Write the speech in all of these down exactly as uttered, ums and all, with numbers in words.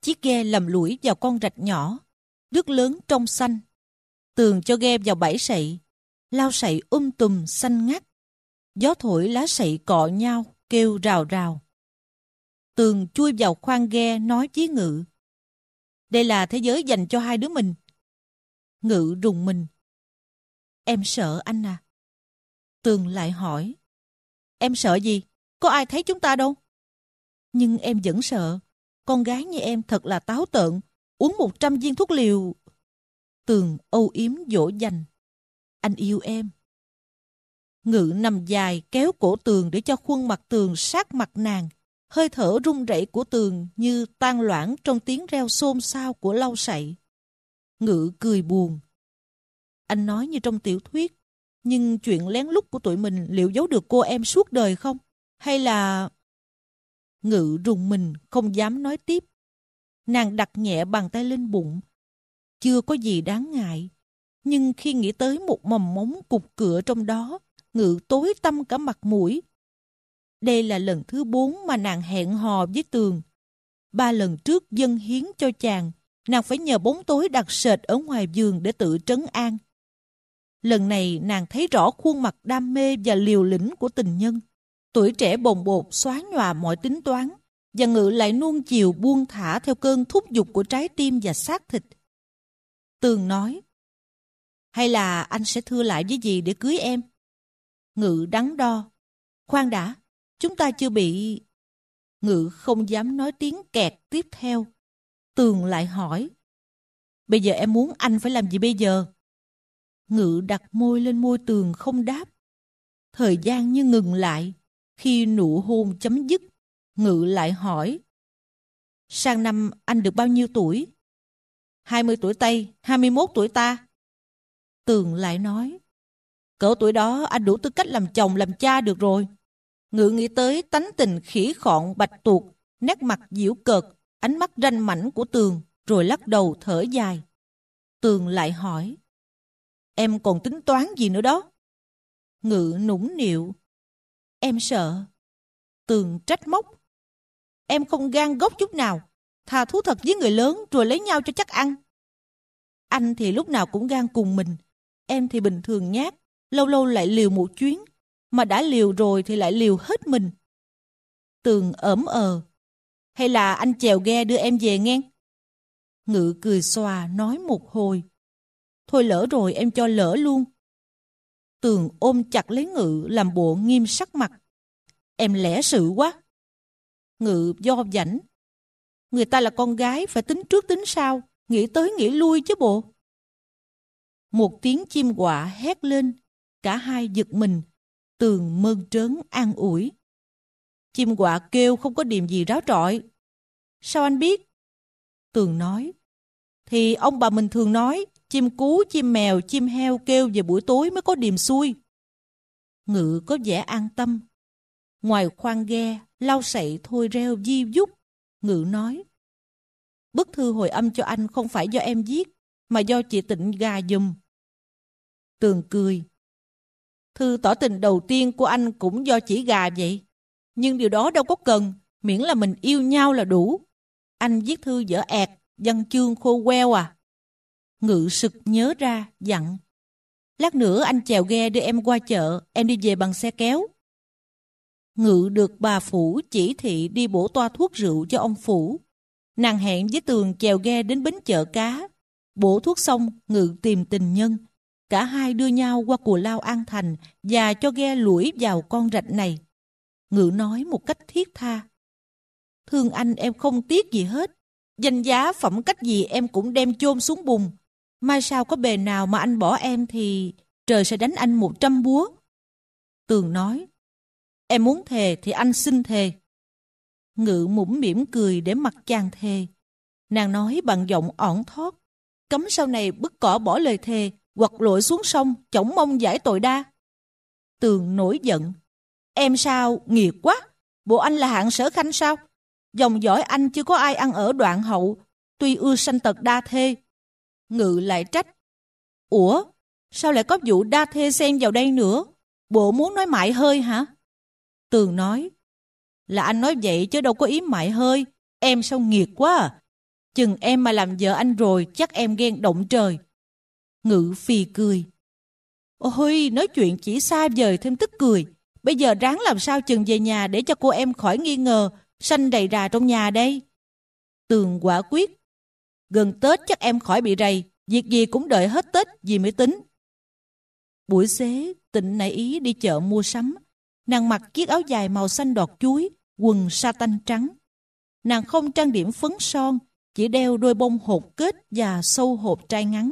chiếc ghe lầm lũi vào con rạch nhỏ, nước lớn trong xanh. Tường cho ghe vào bẫy sậy, lao sậy um tùm xanh ngắt. Gió thổi lá sậy cọ nhau, kêu rào rào. Tường chui vào khoang ghe nói với Ngự: đây là thế giới dành cho hai đứa mình. Ngự rùng mình. Em sợ anh à? Tường lại hỏi. Em sợ gì? Có ai thấy chúng ta đâu. Nhưng em vẫn sợ. Con gái như em thật là táo tợn. Uống một trăm viên thuốc liều. Tường âu yếm dỗ dành. Anh yêu em. Ngự nằm dài kéo cổ Tường để cho khuôn mặt Tường sát mặt nàng. Hơi thở run rẩy của Tường như tan loãng trong tiếng reo xôn xao của lau sậy. Ngự cười buồn. Anh nói như trong tiểu thuyết. Nhưng chuyện lén lút của tụi mình liệu giấu được cô em suốt đời không? Hay là... Ngự rùng mình không dám nói tiếp. Nàng đặt nhẹ bàn tay lên bụng. Chưa có gì đáng ngại. Nhưng khi nghĩ tới một mầm móng cục cựa trong đó, Ngự tối tăm cả mặt mũi. Đây là lần thứ bốn mà nàng hẹn hò với Tường. Ba lần trước dâng hiến cho chàng, nàng phải nhờ bóng tối đặc sệt ở ngoài giường để tự trấn an. Lần này nàng thấy rõ khuôn mặt đam mê và liều lĩnh của tình nhân. Tuổi trẻ bồng bột xóa nhòa mọi tính toán, và Ngự lại nuông chiều buông thả theo cơn thúc giục của trái tim và xác thịt. Tường nói: hay là anh sẽ thưa lại với dì để cưới em? Ngự đắn đo. Khoan đã, chúng ta chưa bị... Ngự không dám nói tiếng kẹt tiếp theo. Tường lại hỏi: bây giờ em muốn anh phải làm gì bây giờ? Ngự đặt môi lên môi Tường không đáp. Thời gian như ngừng lại. Khi nụ hôn chấm dứt, Ngự lại hỏi: sang năm anh được bao nhiêu tuổi? hai mươi tuổi Tây, hai mươi mốt tuổi ta. Tường lại nói: cỡ tuổi đó anh đủ tư cách làm chồng làm cha được rồi. Ngự nghĩ tới tánh tình khỉ khọn bạch tuộc, nét mặt giễu cợt, ánh mắt ranh mãnh của Tường, rồi lắc đầu thở dài. Tường lại hỏi: em còn tính toán gì nữa đó? Ngự nũng nịu: em sợ. Tường trách móc: em không gan gốc chút nào. Thà thú thật với người lớn rồi lấy nhau cho chắc ăn. Anh thì lúc nào cũng gan cùng mình. Em thì bình thường nhát, lâu lâu lại liều một chuyến. Mà đã liều rồi thì lại liều hết mình. Tường ỡm ờ: hay là anh chèo ghe đưa em về nghe? Ngự cười xòa nói một hồi: thôi lỡ rồi em cho lỡ luôn. Tường ôm chặt lấy Ngự làm bộ nghiêm sắc mặt: em lẽ sự quá. Ngự do dảnh: người ta là con gái phải tính trước tính sau, nghĩ tới nghĩ lui chứ bộ. Một tiếng chim quạ hét lên, cả hai giật mình. Tường mơn trớn an ủi: chim quạ kêu không có điềm gì ráo trọi. Sao anh biết? Tường nói: thì ông bà mình thường nói, chim cú, chim mèo, chim heo kêu về buổi tối mới có điềm xui. Ngự có vẻ an tâm. Ngoài khoang ghe, lau sậy thôi reo di dúc. Ngự nói: bức thư hồi âm cho anh không phải do em viết, mà do chị Tịnh gà giùm. Tường cười: thư tỏ tình đầu tiên của anh cũng do chỉ gà vậy. Nhưng điều đó đâu có cần, miễn là mình yêu nhau là đủ. Anh viết thư dở ẹt, văn chương khô queo à? Ngự sực nhớ ra, dặn: lát nữa anh chèo ghe đưa em qua chợ, em đi về bằng xe kéo. Ngự được bà Phủ chỉ thị đi bổ toa thuốc rượu cho ông Phủ. Nàng hẹn với Tường chèo ghe đến bến chợ cá. Bổ thuốc xong, Ngự tìm tình nhân. Cả hai đưa nhau qua Cù Lao An Thành và cho ghe lủi vào con rạch này. Ngự nói một cách thiết tha: thương anh em không tiếc gì hết. Danh giá phẩm cách gì em cũng đem chôn xuống bùn. Mai sau có bề nào mà anh bỏ em thì trời sẽ đánh anh một trăm búa. Tường nói: em muốn thề thì anh xin thề. Ngự mũm mỉm cười để mặc chàng thề. Nàng nói bằng giọng ỏn thót: cấm sau này bứt cỏ bỏ lời thề, hoặc lội xuống sông chổng mông giải tội đa. Tường nổi giận: em sao nghiệt quá. Bộ anh là hạng Sở Khanh sao? Dòng dõi anh chưa có ai ăn ở Đoạn Hậu, tuy ưa sanh tật đa thê. Ngự lại trách: ủa, sao lại có vụ đa thê xen vào đây nữa? Bộ muốn nói mại hơi hả? Tường nói: là anh nói vậy chứ đâu có ý mại hơi. Em sao nghiệt quá à. Chừng em mà làm vợ anh rồi, chắc em ghen động trời. Ngự phì cười. Ôi, nói chuyện chỉ xa vời thêm tức cười. Bây giờ ráng làm sao chừng về nhà để cho cô em khỏi nghi ngờ sanh rầy rà trong nhà đây. Tường quả quyết. Gần Tết chắc em khỏi bị rầy, việc gì cũng đợi hết Tết gì mới tính. Buổi xế, Tịnh nảy ý đi chợ mua sắm. Nàng mặc chiếc áo dài màu xanh đọt chuối, quần sa tanh trắng. Nàng không trang điểm phấn son, chỉ đeo đôi bông hột kết và sâu hộp trai ngắn.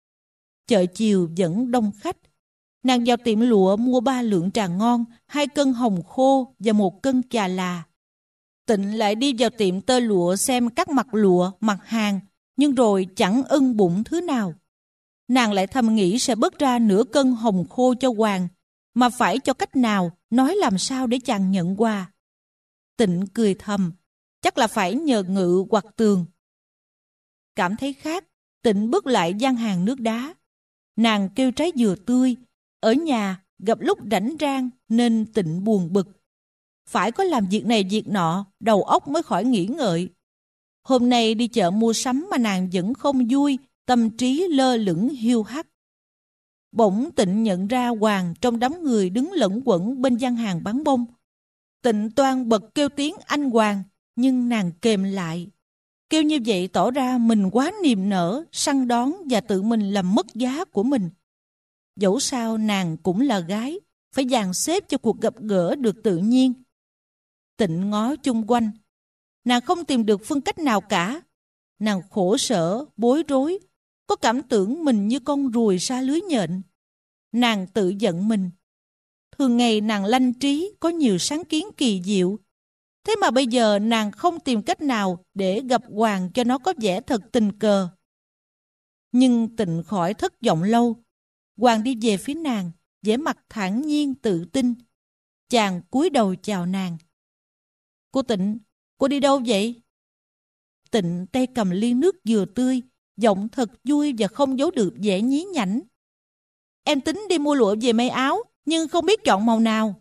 Chợ chiều vẫn đông khách. Nàng vào tiệm lụa mua ba lượng trà ngon, hai cân hồng khô và một cân chà là. Tịnh lại đi vào tiệm tơ lụa xem các mặt lụa, mặt hàng, nhưng rồi chẳng ưng bụng thứ nào. Nàng lại thầm nghĩ sẽ bớt ra nửa cân hồng khô cho Hoàng, mà phải cho cách nào, nói làm sao để chàng nhận quà. Tịnh cười thầm, chắc là phải nhờ Ngự hoặc Tường. Cảm thấy khác, Tịnh bước lại gian hàng nước đá. Nàng kêu trái dừa tươi, ở nhà gặp lúc rảnh rang nên Tịnh buồn bực. Phải có làm việc này việc nọ, đầu óc mới khỏi nghĩ ngợi. Hôm nay đi chợ mua sắm mà nàng vẫn không vui, tâm trí lơ lửng hiu hắt. Bỗng Tịnh nhận ra Hoàng trong đám người đứng lẫn quẩn bên gian hàng bán bông. Tịnh toan bật kêu tiếng anh Hoàng, nhưng nàng kềm lại. Kêu như vậy tỏ ra mình quá niềm nở, săn đón và tự mình làm mất giá của mình. Dẫu sao nàng cũng là gái, phải dàn xếp cho cuộc gặp gỡ được tự nhiên. Tịnh ngó chung quanh. Nàng không tìm được phương cách nào cả. Nàng khổ sở, bối rối, có cảm tưởng mình như con ruồi sa lưới nhện. Nàng tự giận mình. Thường ngày nàng lanh trí, có nhiều sáng kiến kỳ diệu. Thế mà bây giờ nàng không tìm cách nào để gặp Hoàng cho nó có vẻ thật tình cờ. Nhưng Tịnh khỏi thất vọng lâu. Hoàng đi về phía nàng, vẻ mặt thản nhiên tự tin. Chàng cúi đầu chào nàng. Cô Tịnh, cô đi đâu vậy? Tịnh tay cầm ly nước dừa tươi, giọng thật vui và không giấu được vẻ nhí nhảnh. Em tính đi mua lụa về may áo, nhưng không biết chọn màu nào.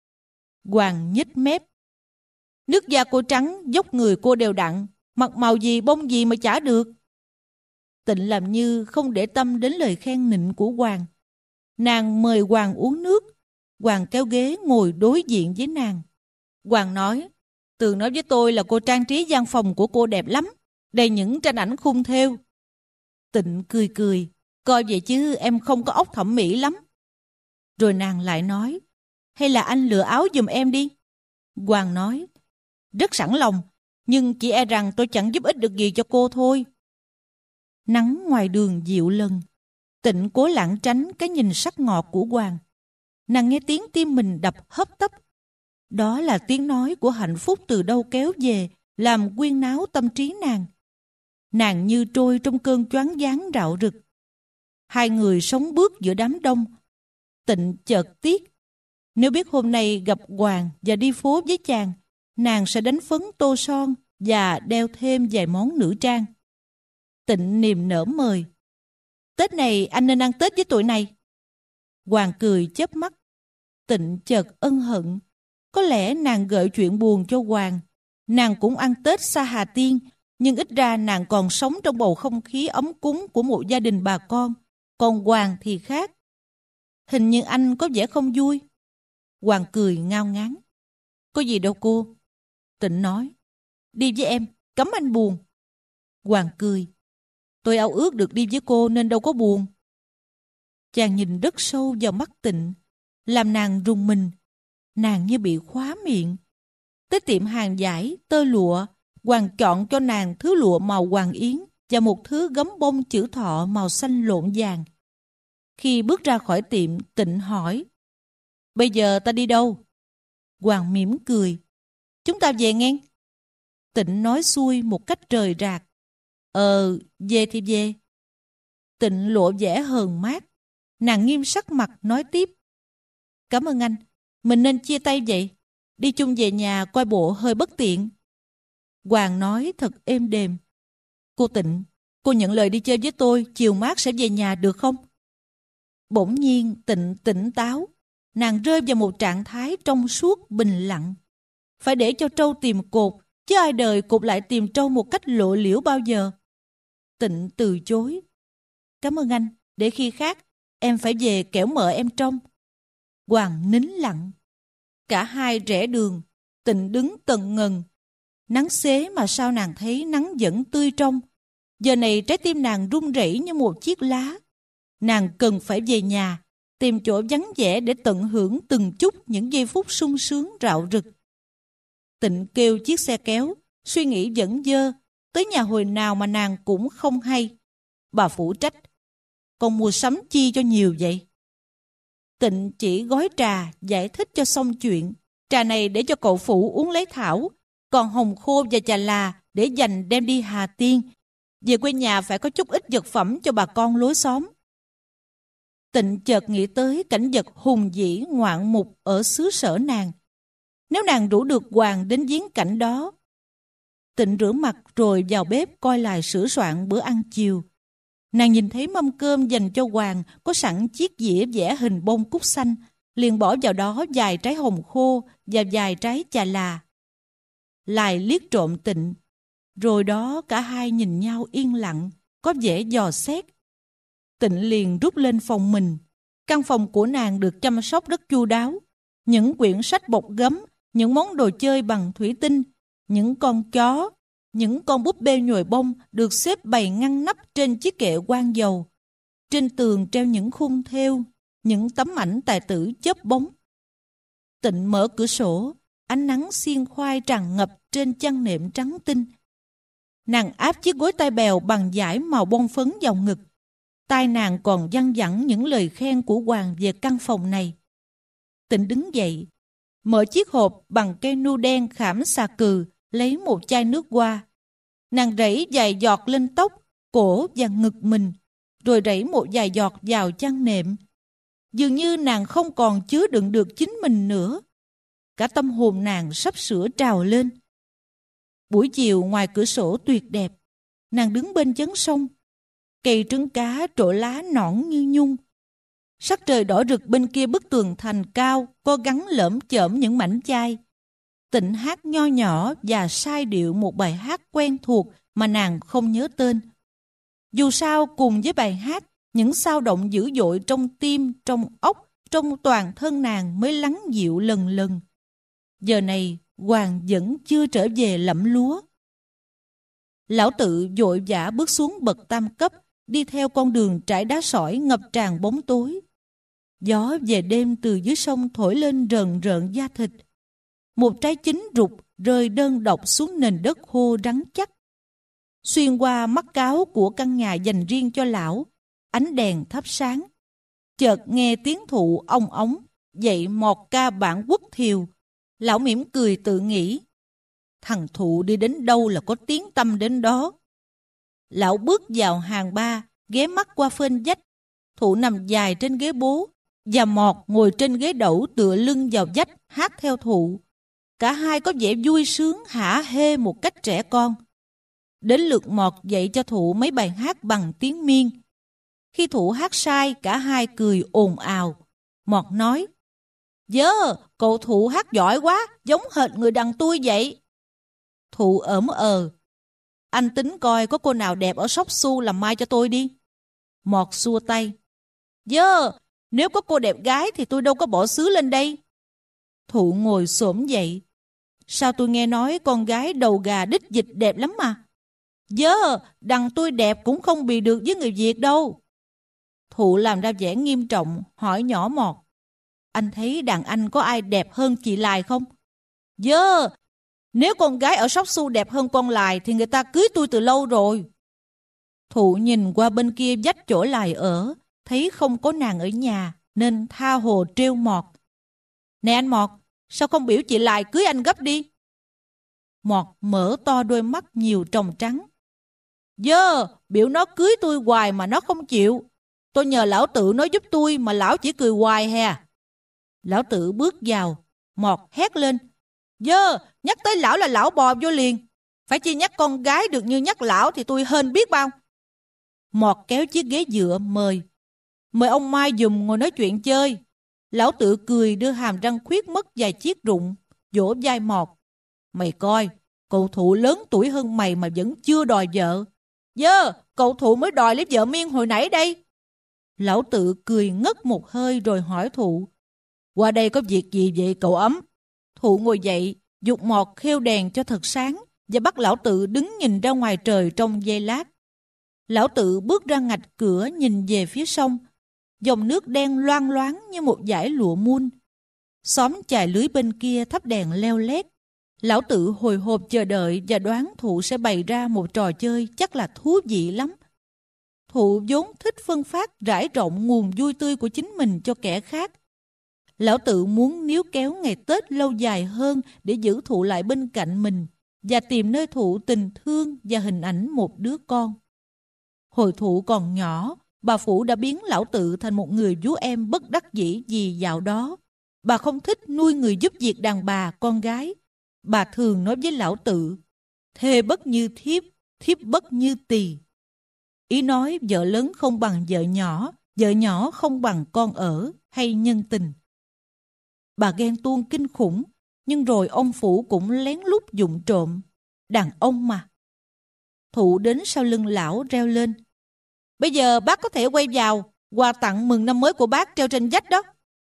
Hoàng nhếch mép. Nước da cô trắng, dốc người cô đều đặn, mặc màu gì bông gì mà chả được. Tịnh làm như không để tâm đến lời khen nịnh của Hoàng. Nàng mời Hoàng uống nước. Hoàng kéo ghế ngồi đối diện với nàng. Hoàng nói, Tường nói với tôi là cô trang trí gian phòng của cô đẹp lắm, đầy những tranh ảnh khung thêu. Tịnh cười cười, coi vậy chứ em không có óc thẩm mỹ lắm. Rồi nàng lại nói, hay là anh lựa áo giùm em đi. Hoàng nói, rất sẵn lòng, nhưng chỉ e rằng tôi chẳng giúp ích được gì cho cô thôi. Nắng ngoài đường dịu lần. Tịnh cố lảng tránh cái nhìn sắc ngọt của Hoàng. Nàng nghe tiếng tim mình đập hấp tấp. Đó là tiếng nói của hạnh phúc từ đâu kéo về, làm quyên náo tâm trí nàng. Nàng như trôi trong cơn choáng váng rạo rực. Hai người sống bước giữa đám đông. Tịnh chợt tiếc. Nếu biết hôm nay gặp Hoàng và đi phố với chàng, nàng sẽ đánh phấn tô son và đeo thêm vài món nữ trang. Tịnh niềm nở mời. Tết này anh nên ăn Tết với tụi này. Hoàng cười chớp mắt. Tịnh chợt ân hận. Có lẽ nàng gợi chuyện buồn cho Hoàng. Nàng cũng ăn Tết xa Hà Tiên, nhưng ít ra nàng còn sống trong bầu không khí ấm cúng của một gia đình bà con. Còn Hoàng thì khác. Hình như anh có vẻ không vui. Hoàng cười ngao ngán. Có gì đâu cô. Tịnh nói. Đi với em, cấm anh buồn. Hoàng cười. Tôi ao ước được đi với cô nên đâu có buồn. Chàng nhìn rất sâu vào mắt Tịnh, làm nàng rùng mình. Nàng như bị khóa miệng. Tới tiệm hàng vải, tơ lụa, Hoàng chọn cho nàng thứ lụa màu hoàng yến và một thứ gấm bông chữ thọ màu xanh lộn vàng. Khi bước ra khỏi tiệm, Tịnh hỏi, bây giờ ta đi đâu? Hoàng mỉm cười, chúng ta về nghe. Tịnh nói xuôi một cách rời rạc, Ờ, về thì về. Tịnh lộ vẻ hờn mát. Nàng nghiêm sắc mặt nói tiếp, cảm ơn anh, mình nên chia tay vậy. Đi chung về nhà coi bộ hơi bất tiện. Hoàng nói thật êm đềm, cô Tịnh, cô nhận lời đi chơi với tôi, chiều mát sẽ về nhà được không? Bỗng nhiên Tịnh tỉnh táo. Nàng rơi vào một trạng thái trong suốt bình lặng. Phải để cho trâu tìm cột, chứ ai đời cụp lại tìm trâu một cách lộ liễu bao giờ. Tịnh từ chối. Cảm ơn anh, để khi khác em phải về kẻo mợ em trông. Hoàng nín lặng. Cả hai rẽ đường. Tịnh đứng tần ngần. Nắng xế mà sao nàng thấy nắng vẫn tươi trong. Giờ này trái tim nàng run rẩy như một chiếc lá. Nàng cần phải về nhà, tìm chỗ vắng vẻ để tận hưởng từng chút những giây phút sung sướng rạo rực. Tịnh kêu chiếc xe kéo, suy nghĩ vẫn dơ, tới nhà hồi nào mà nàng cũng không hay. Bà phụ trách, con mua sắm chi cho nhiều vậy? Tịnh chỉ gói trà, giải thích cho xong chuyện. Trà này để cho cậu phụ uống lấy thảo, còn hồng khô và trà là để dành đem đi Hà Tiên. Về quê nhà phải có chút ít vật phẩm cho bà con lối xóm. Tịnh chợt nghĩ tới cảnh vật hùng vĩ ngoạn mục ở xứ sở nàng. Nếu nàng rủ được Hoàng đến viếng cảnh đó. Tịnh rửa mặt rồi vào bếp coi lại sửa soạn bữa ăn chiều. Nàng nhìn thấy mâm cơm dành cho Hoàng có sẵn chiếc dĩa vẽ hình bông cúc xanh, liền bỏ vào đó vài trái hồng khô và vài trái chà là. Lại liếc trộm Tịnh, rồi đó cả hai nhìn nhau yên lặng, có vẻ dò xét. Tịnh liền rút lên phòng mình. Căn phòng của nàng được chăm sóc rất chu đáo. Những quyển sách bọc gấm, những món đồ chơi bằng thủy tinh, những con chó, những con búp bê nhồi bông được xếp bày ngăn nắp trên chiếc kệ quan dầu. Trên tường treo những khung thêu, những tấm ảnh tài tử chớp bóng. Tịnh mở cửa sổ, ánh nắng xiên khoai tràn ngập trên chăn nệm trắng tinh. Nàng áp chiếc gối tai bèo bằng vải màu bông phấn vào ngực. Tai nàng còn văng vẳng những lời khen của Hoàng về căn phòng này. Tịnh đứng dậy, mở chiếc hộp bằng cây nu đen khảm xà cừ, lấy một chai nước hoa. Nàng rảy vài giọt lên tóc, cổ và ngực mình, rồi rảy một vài giọt vào chăn nệm. Dường như nàng không còn chứa đựng được chính mình nữa. Cả tâm hồn nàng sắp sửa trào lên. Buổi chiều ngoài cửa sổ tuyệt đẹp. Nàng đứng bên chấn sông. Cây trứng cá trổ lá nõn như nhung. Sắc trời đỏ rực bên kia bức tường thành cao có gắn lởm chởm những mảnh chai. Tịnh hát nho nhỏ và sai điệu một bài hát quen thuộc mà nàng không nhớ tên. Dù sao cùng với bài hát, những xao động dữ dội trong tim, trong óc, trong toàn thân nàng mới lắng dịu lần lần. Giờ này Hoàng vẫn chưa trở về lẫm lúa. Lão Tự vội vã bước xuống bậc tam cấp, đi theo con đường trải đá sỏi ngập tràn bóng tối. Gió về đêm từ dưới sông thổi lên rờn rợn da thịt. Một trái chín rục rơi đơn độc xuống nền đất khô rắn chắc. Xuyên qua mắt cáo của căn nhà dành riêng cho lão, ánh đèn thắp sáng. Chợt nghe tiếng thụ ong ống, dậy mọt ca bản quốc thiều. Lão mỉm cười tự nghĩ, thằng Thụ đi đến đâu là có tiếng tăm đến đó. Lão bước vào hàng ba, ghé mắt qua phên vách. Thụ nằm dài trên ghế bố, và Mọt ngồi trên ghế đẩu tựa lưng vào vách hát theo Thụ. Cả hai có vẻ vui sướng hả hê một cách trẻ con. Đến lượt Mọt dạy cho Thụ mấy bài hát bằng tiếng Miên. Khi Thụ hát sai, cả hai cười ồn ào. Mọt nói, dớ, cậu Thụ hát giỏi quá, giống hệt người đằng tôi vậy. Thụ ỡm ờ, anh tính coi có cô nào đẹp ở Sóc Su làm mai cho tôi đi. Mọt xua tay, dớ, nếu có cô đẹp gái thì tôi đâu có bỏ xứ lên đây. Thụ ngồi xổm dậy, sao tôi nghe nói con gái đầu gà đít dịch đẹp lắm mà. Dớ, đằng tôi đẹp cũng không bì được với người Việt đâu. Thụ làm ra vẻ nghiêm trọng, hỏi nhỏ Mọt, anh thấy đàn anh có ai đẹp hơn chị Lài không? Dớ, nếu con gái ở Sóc Su đẹp hơn con Lài thì người ta cưới tôi từ lâu rồi. Thụ nhìn qua bên kia vách chỗ Lài ở, thấy không có nàng ở nhà, nên tha hồ trêu Mọt. Nè anh Mọt, sao không biểu chị Lài cưới anh gấp đi? Mọt mở to đôi mắt nhiều tròng trắng. Dơ, biểu nó cưới tôi hoài mà nó không chịu. Tôi nhờ lão Tự nói giúp tôi mà lão chỉ cười hoài hè. Lão Tự bước vào, Mọt hét lên. Dơ, nhắc tới lão là lão bò vô liền. Phải chi nhắc con gái được như nhắc lão thì tôi hên biết bao. Mọt kéo chiếc ghế dựa mời. Mời ông Mai dùm ngồi nói chuyện chơi. Lão Tự cười đưa hàm răng khuyết mất vài chiếc rụng, vỗ vai Mọt. Mày coi, cậu Thụ lớn tuổi hơn mày mà vẫn chưa đòi vợ. Dơ, cậu Thụ mới đòi lấy vợ Miên hồi nãy đây. Lão Tự cười ngất một hơi rồi hỏi Thụ. Qua đây có việc gì vậy cậu Ấm? Thụ ngồi dậy, giục Mọt khêu đèn cho thật sáng và bắt Lão Tự đứng nhìn ra ngoài trời trong giây lát. Lão Tự bước ra ngạch cửa nhìn về phía sông. Dòng nước đen loang loáng như một dải lụa mun. Xóm chài lưới bên kia thắp đèn leo lét. Lão Tự hồi hộp chờ đợi và đoán Thụ sẽ bày ra một trò chơi chắc là thú vị lắm. Thụ vốn thích phân phát rải rộng nguồn vui tươi của chính mình cho kẻ khác. Lão Tự muốn níu kéo ngày Tết lâu dài hơn để giữ Thụ lại bên cạnh mình và tìm nơi Thụ tình thương và hình ảnh một đứa con. Hồi Thụ còn nhỏ, bà Phủ đã biến Lão Tự thành một người vú em bất đắc dĩ vì dạo đó. Bà không thích nuôi người giúp việc đàn bà, con gái. Bà thường nói với Lão Tự, thê bất như thiếp, thiếp bất như tỳ. Ý nói vợ lớn không bằng vợ nhỏ, vợ nhỏ không bằng con ở hay nhân tình. Bà ghen tuông kinh khủng, nhưng rồi ông Phủ cũng lén lút vụng trộm. Đàn ông mà. Thụ đến sau lưng lão reo lên. Bây giờ bác có thể quay vào, quà tặng mừng năm mới của bác treo trên vách đó.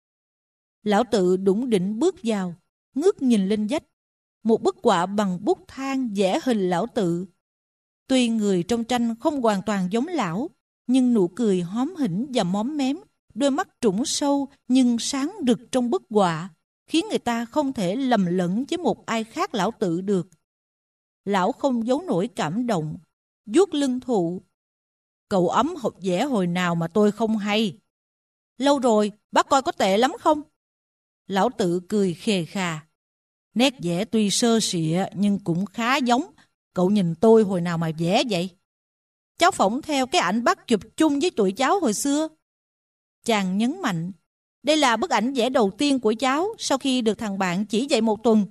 Lão Tự đủng đỉnh bước vào, ngước nhìn lên vách. Một bức họa bằng bút than vẽ hình Lão Tự. Tuy người trong tranh không hoàn toàn giống lão, nhưng nụ cười hóm hỉnh và móm mém, đôi mắt trũng sâu nhưng sáng rực trong bức họa, khiến người ta không thể lầm lẫn với một ai khác Lão Tự được. Lão không giấu nổi cảm động, vuốt lưng Thụ. Cậu Ấm học vẽ hồi nào mà tôi không hay. Lâu rồi, bác coi có tệ lắm không? Lão Tự cười khề khà. Nét vẽ tuy sơ sịa nhưng cũng khá giống. Cậu nhìn tôi hồi nào mà vẽ vậy? Cháu phỏng theo cái ảnh bác chụp chung với tụi cháu hồi xưa. Chàng nhấn mạnh. Đây là bức ảnh vẽ đầu tiên của cháu sau khi được thằng bạn chỉ dạy một tuần.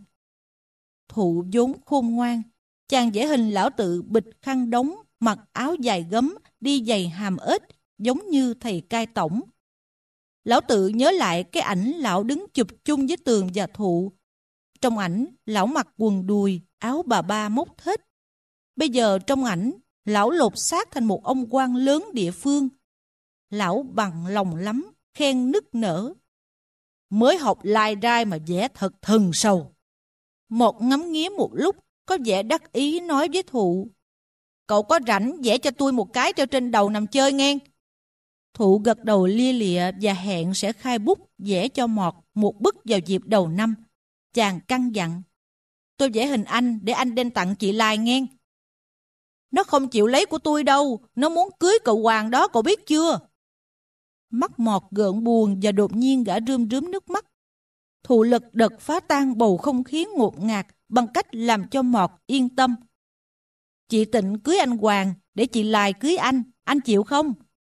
Thụ vốn khôn ngoan. Chàng vẽ hình Lão Tự bịch khăn đóng, mặc áo dài gấm, đi giày hàm ếch, giống như thầy cai tổng. Lão Tự nhớ lại cái ảnh lão đứng chụp chung với Tường và Thụ. Trong ảnh, lão mặc quần đùi, áo bà ba móc thết. Bây giờ trong ảnh, lão lột xác thành một ông quan lớn địa phương. Lão bằng lòng lắm, khen nức nở. Mới học lai rai mà vẽ thật thần sầu. Một ngắm nghía một lúc, có vẻ đắc ý nói với Thụ. Cậu có rảnh vẽ cho tôi một cái treo trên đầu nằm chơi nghe. Thụ gật đầu lia lịa và hẹn sẽ khai bút vẽ cho Mọt một bức vào dịp đầu năm. Chàng căn dặn. Tôi vẽ hình anh để anh đem tặng chị Lai nghe. Nó không chịu lấy của tôi đâu. Nó muốn cưới cậu Hoàng đó, cậu biết chưa? Mắt Mọt gợn buồn và đột nhiên gã rơm rớm nước mắt. Thụ lật đật phá tan bầu không khí ngột ngạt bằng cách làm cho Mọt yên tâm. Chị Tịnh cưới anh Hoàng để chị Lai cưới anh. Anh chịu không?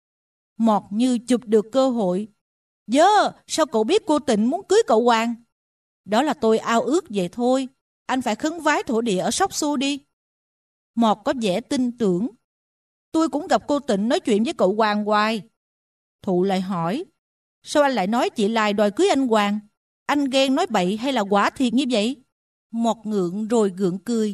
Mọt như chụp được cơ hội. Dơ, sao cậu biết cô Tịnh muốn cưới cậu Hoàng? Đó là tôi ao ước vậy thôi. Anh phải khấn vái thổ địa ở Sóc Xu đi. Mọt có vẻ tin tưởng. Tôi cũng gặp cô Tịnh nói chuyện với cậu Hoàng hoài. Thụ lại hỏi. Sao anh lại nói chị Lai đòi cưới anh Hoàng? Anh ghen nói bậy hay là quả thiệt như vậy? Mọt ngượng rồi gượng cười.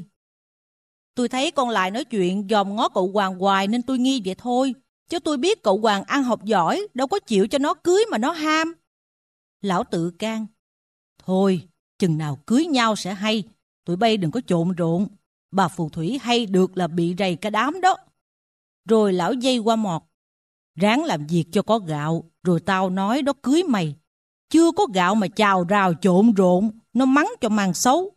Tôi thấy con Lai nói chuyện dòm ngó cậu Hoàng hoài nên tôi nghi vậy thôi. Chứ tôi biết cậu Hoàng ăn học giỏi, đâu có chịu cho nó cưới mà nó ham. Lão Tự can. Thôi, chừng nào cưới nhau sẽ hay. Tụi bay đừng có trộn rộn. Bà phù thủy hay được là bị rầy cả đám đó. Rồi lão dây qua Mọt. Ráng làm việc cho có gạo, rồi tao nói đó cưới mày. Chưa có gạo mà chào rào trộn rộn, nó mắng cho mang xấu.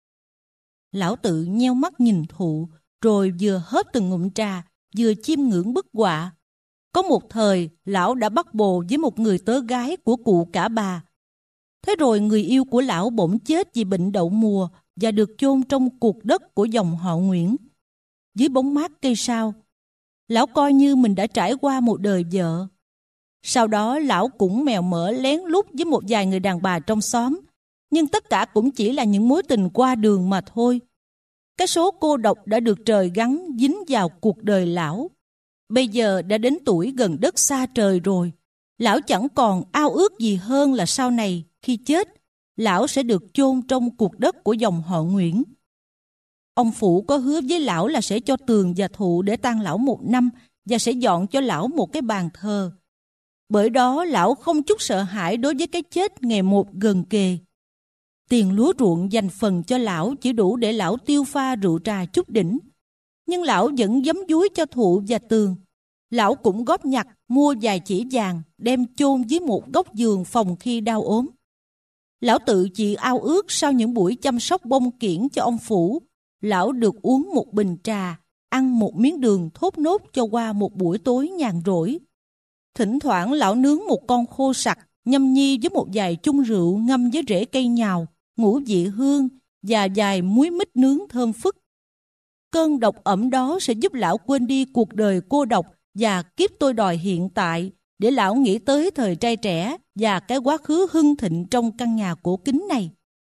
Lão Tự nheo mắt nhìn Thụ, rồi vừa hớp từng ngụm trà, vừa chiêm ngưỡng bức họa. Có một thời, lão đã bắt bồ với một người tớ gái của cụ cả bà. Thế rồi người yêu của lão bỗng chết vì bệnh đậu mùa và được chôn trong cuộc đất của dòng họ Nguyễn. Dưới bóng mát cây sao, lão coi như mình đã trải qua một đời vợ. Sau đó lão cũng mèo mỡ lén lút với một vài người đàn bà trong xóm, nhưng tất cả cũng chỉ là những mối tình qua đường mà thôi. Cái số cô độc đã được trời gắn dính vào cuộc đời lão. Bây giờ đã đến tuổi gần đất xa trời rồi. Lão chẳng còn ao ước gì hơn là sau này khi chết, lão sẽ được chôn trong cuộc đất của dòng họ Nguyễn. Ông Phủ có hứa với lão là sẽ cho Tường và Thụ để tang lão một năm và sẽ dọn cho lão một cái bàn thờ. Bởi đó lão không chút sợ hãi đối với cái chết ngày một gần kề. Tiền lúa ruộng dành phần cho lão chỉ đủ để lão tiêu pha rượu trà chút đỉnh. Nhưng lão vẫn giấm dúi cho Thụ và Tường. Lão cũng góp nhặt mua vài chỉ vàng đem chôn dưới một góc giường phòng khi đau ốm. Lão tự chỉ ao ước sau những buổi chăm sóc bông kiển cho ông Phủ, lão được uống một bình trà, ăn một miếng đường thốt nốt cho qua một buổi tối nhàn rỗi. Thỉnh thoảng lão nướng một con khô sặc, nhâm nhi với một vài chung rượu ngâm với rễ cây nhào, ngũ vị hương và vài muối mít nướng thơm phức. Cơn độc ẩm đó sẽ giúp lão quên đi cuộc đời cô độc và kiếp tôi đòi hiện tại, để lão nghĩ tới thời trai trẻ và cái quá khứ hưng thịnh trong căn nhà cổ kính này.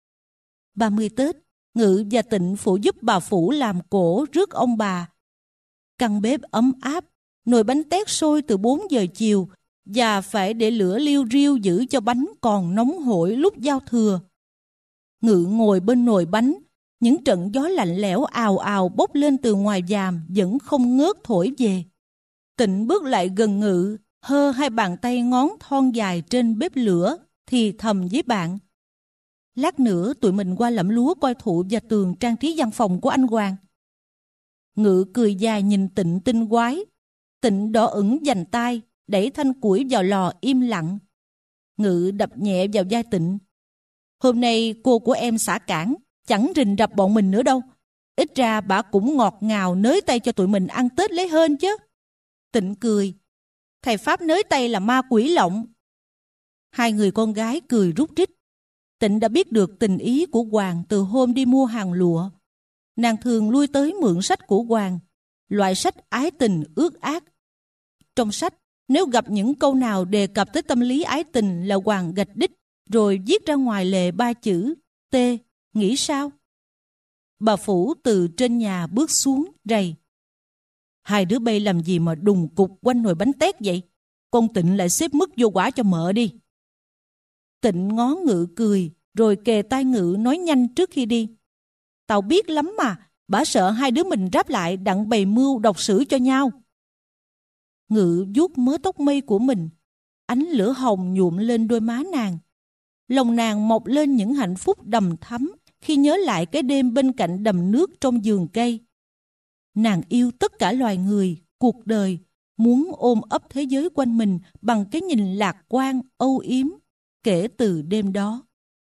ba mươi Tết, Ngự và Tịnh phụ giúp bà Phủ làm cổ rước ông bà. Căn bếp ấm áp, nồi bánh tét sôi từ bốn giờ chiều và phải để lửa liu riu giữ cho bánh còn nóng hổi lúc giao thừa. Ngự ngồi bên nồi bánh, những trận gió lạnh lẽo ào ào bốc lên từ ngoài giàm vẫn không ngớt thổi về. Tịnh bước lại gần Ngự, hơ hai bàn tay ngón thon dài trên bếp lửa, thì thầm với bạn: lát nữa tụi mình qua lẫm lúa coi Thụ và Tường trang trí văn phòng của anh Hoàng. Ngự cười dài nhìn Tịnh tinh quái. Tịnh đỏ ửng vành tai, đẩy thanh củi vào lò im lặng. Ngự đập nhẹ vào vai Tịnh: hôm nay cô của em xả cản, chẳng rình rập bọn mình nữa đâu. Ít ra bà cũng ngọt ngào nới tay cho tụi mình ăn Tết lấy hên chứ. Tịnh cười: thầy Pháp nới tay là ma quỷ lộng. Hai người con gái cười rúc rích. Tịnh đã biết được tình ý của Hoàng từ hôm đi mua hàng lụa. Nàng thường lui tới mượn sách của Hoàng, loại sách ái tình ước ác. Trong sách, nếu gặp những câu nào đề cập tới tâm lý ái tình là Hoàng gạch đích, rồi viết ra ngoài lề ba chữ T, nghĩ sao? Bà Phủ từ trên nhà bước xuống rầy: hai đứa bay làm gì mà đùng cục quanh nồi bánh tét vậy? Con Tịnh lại xếp mứt vô quả cho mợ đi. Tịnh ngó Ngự cười, rồi kề tai Ngự nói nhanh trước khi đi: tao biết lắm mà, bả sợ hai đứa mình ráp lại đặng bày mưu độc xử cho nhau. Ngự vuốt mớ tóc mây của mình, ánh lửa hồng nhuộm lên đôi má nàng. Lòng nàng mọc lên những hạnh phúc đầm thắm khi nhớ lại cái đêm bên cạnh đầm nước trong vườn cây. Nàng yêu tất cả loài người, cuộc đời, muốn ôm ấp thế giới quanh mình bằng cái nhìn lạc quan, âu yếm kể từ đêm đó.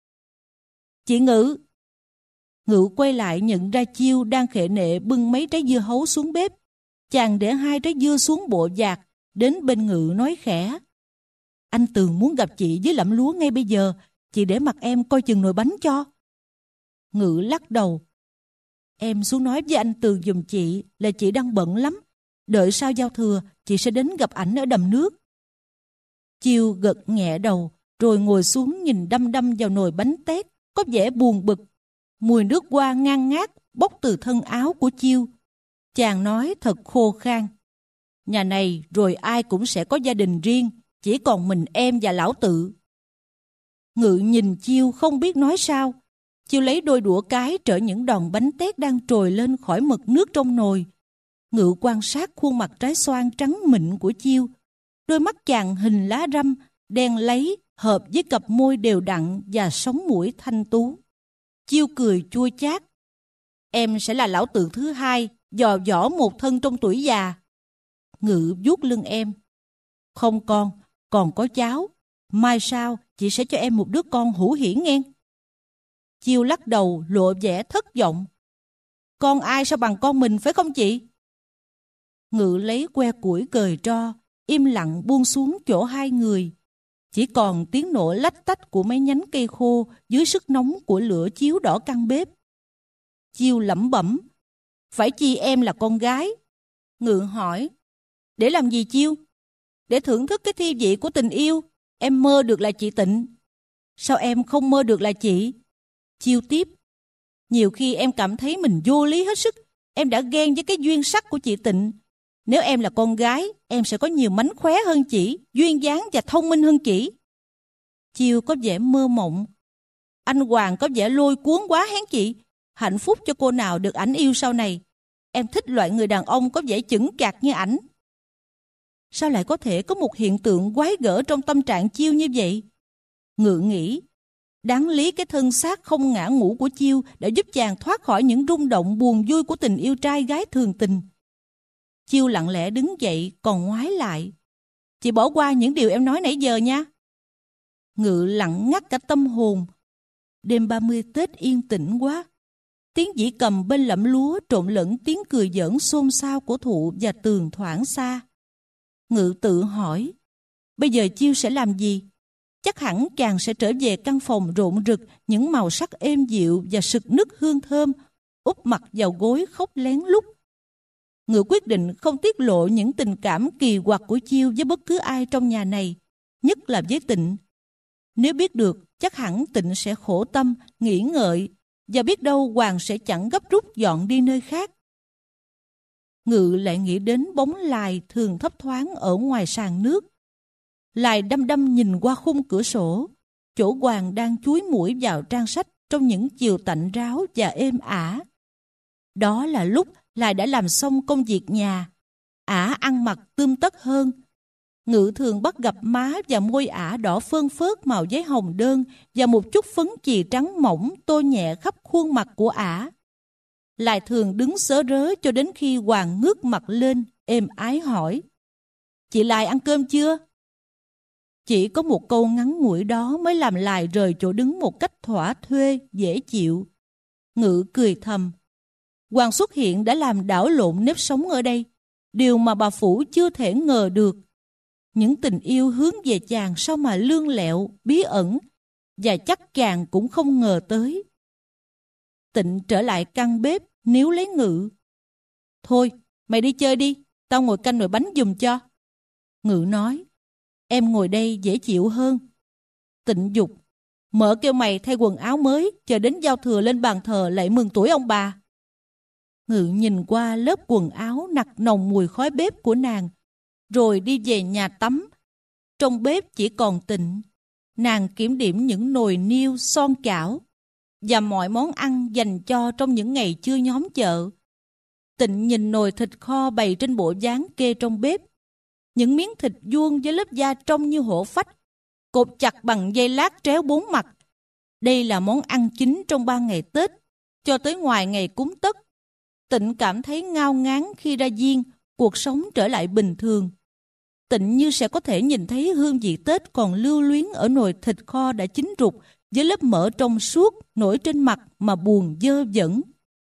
Chị Ngự! Ngự quay lại nhận ra Chiêu đang khệ nệ bưng mấy trái dưa hấu xuống bếp. Chàng để hai trái dưa xuống bộ vạc, đến bên Ngự nói khẽ: anh Tường muốn gặp chị với lẫm lúa ngay bây giờ, chị để mặt em coi chừng nồi bánh cho. Ngự lắc đầu: em xuống nói với anh Tường giùm chị là chị đang bận lắm, đợi sau giao thừa chị sẽ đến gặp ảnh ở đầm nước. Chiêu gật nhẹ đầu, rồi ngồi xuống nhìn đăm đăm vào nồi bánh tét, có vẻ buồn bực. Mùi nước hoa ngang ngát bốc từ thân áo của Chiêu. Chàng nói thật khô khan: nhà này rồi ai cũng sẽ có gia đình riêng, chỉ còn mình em và lão Tự. Ngự nhìn Chiêu không biết nói sao. Chiêu lấy đôi đũa cái trở những đòn bánh tét đang trồi lên khỏi mực nước trong nồi. Ngự quan sát khuôn mặt trái xoan trắng mịn của Chiêu. Đôi mắt chàng hình lá răm, đen láy, hợp với cặp môi đều đặn và sống mũi thanh tú. Chiêu cười chua chát: em sẽ là lão Tự thứ hai, dò dỏ một thân trong tuổi già. Ngự vuốt lưng em: không con, còn có cháu. Mai sau chị sẽ cho em một đứa con hữu hiển nghe. Chiêu lắc đầu lộ vẻ thất vọng: con ai sao bằng con mình phải không chị? Ngự lấy que củi cời tro, im lặng buông xuống chỗ hai người. Chỉ còn tiếng nổ lách tách của mấy nhánh cây khô dưới sức nóng của lửa chiếu đỏ căn bếp. Chiêu lẩm bẩm: phải chi em là con gái? Ngự hỏi: để làm gì Chiêu? Để thưởng thức cái thi vị của tình yêu. Em mơ được là chị Tịnh. Sao em không mơ được là chị? Chiêu tiếp: nhiều khi em cảm thấy mình vô lý hết sức. Em đã ghen với cái duyên sắc của chị Tịnh. Nếu em là con gái, em sẽ có nhiều mánh khóe hơn chị, duyên dáng và thông minh hơn chị. Chiêu có vẻ mơ mộng: anh Hoàng có vẻ lôi cuốn quá hén chị. Hạnh phúc cho cô nào được ảnh yêu sau này. Em thích loại người đàn ông có vẻ chững chạc như ảnh. Sao lại có thể có một hiện tượng quái gở trong tâm trạng Chiêu như vậy? Ngự nghĩ, đáng lý cái thân xác không ngã ngũ của Chiêu đã giúp chàng thoát khỏi những rung động buồn vui của tình yêu trai gái thường tình. Chiêu lặng lẽ đứng dậy còn ngoái lại. Chị bỏ qua những điều em nói nãy giờ nha. Ngự lặng ngắt cả tâm hồn. Đêm ba mươi Tết yên tĩnh quá. Tiếng dĩ cầm bên lẫm lúa trộn lẫn tiếng cười giỡn xôn xao của Thụ và Tường thoảng xa. Ngự tự hỏi, bây giờ Chiêu sẽ làm gì? Chắc hẳn chàng sẽ trở về căn phòng rộn rực những màu sắc êm dịu và sực nức hương thơm, úp mặt vào gối khóc lén lút. Ngự quyết định không tiết lộ những tình cảm kỳ quặc của Chiêu với bất cứ ai trong nhà này, nhất là với Tịnh. Nếu biết được, chắc hẳn Tịnh sẽ khổ tâm, nghĩ ngợi, và biết đâu Hoàng sẽ chẳng gấp rút dọn đi nơi khác. Ngự lại nghĩ đến bóng Lài thường thấp thoáng ở ngoài sàn nước. Lài đăm đăm nhìn qua khung cửa sổ, chỗ Hoàng đang chúi mũi vào trang sách trong những chiều tạnh ráo và êm ả. Đó là lúc Lài đã làm xong công việc nhà. Ả ăn mặc tươm tất hơn. Ngự thường bắt gặp má và môi Ả đỏ phơn phớt màu giấy hồng đơn và một chút phấn chì trắng mỏng tô nhẹ khắp khuôn mặt của Ả. Lài thường đứng sớ rớ cho đến khi Hoàng ngước mặt lên, êm ái hỏi: Chị Lài ăn cơm chưa? Chỉ có một câu ngắn ngủi đó mới làm Lài rời chỗ đứng một cách thỏa thuê, dễ chịu. Ngự cười thầm. Hoàng xuất hiện đã làm đảo lộn nếp sống ở đây, điều mà bà Phủ chưa thể ngờ được. Những tình yêu hướng về chàng sao mà lương lẹo, bí ẩn, và chắc chàng cũng không ngờ tới. Tịnh trở lại căn bếp, níu lấy Ngự. Thôi, mày đi chơi đi, tao ngồi canh nồi bánh giùm cho. Ngự nói, em ngồi đây dễ chịu hơn. Tịnh dục, mợ kêu mày thay quần áo mới, chờ đến giao thừa lên bàn thờ lạy mừng tuổi ông bà. Ngự nhìn qua lớp quần áo nặc nồng mùi khói bếp của nàng, rồi đi về nhà tắm. Trong bếp chỉ còn Tịnh. Nàng kiểm điểm những nồi niêu, son chảo và mọi món ăn dành cho trong những ngày chưa nhóm chợ. Tịnh nhìn nồi thịt kho bày trên bộ dáng kê trong bếp. Những miếng thịt vuông với lớp da trông như hổ phách, cột chặt bằng dây lát tréo bốn mặt. Đây là món ăn chính trong ba ngày Tết, cho tới ngoài ngày cúng Tất. Tịnh cảm thấy ngao ngán khi ra diên, cuộc sống trở lại bình thường. Tịnh như sẽ có thể nhìn thấy hương vị Tết còn lưu luyến ở nồi thịt kho đã chín rụt với lớp mỡ trong suốt nổi trên mặt mà buồn dơ dẫn.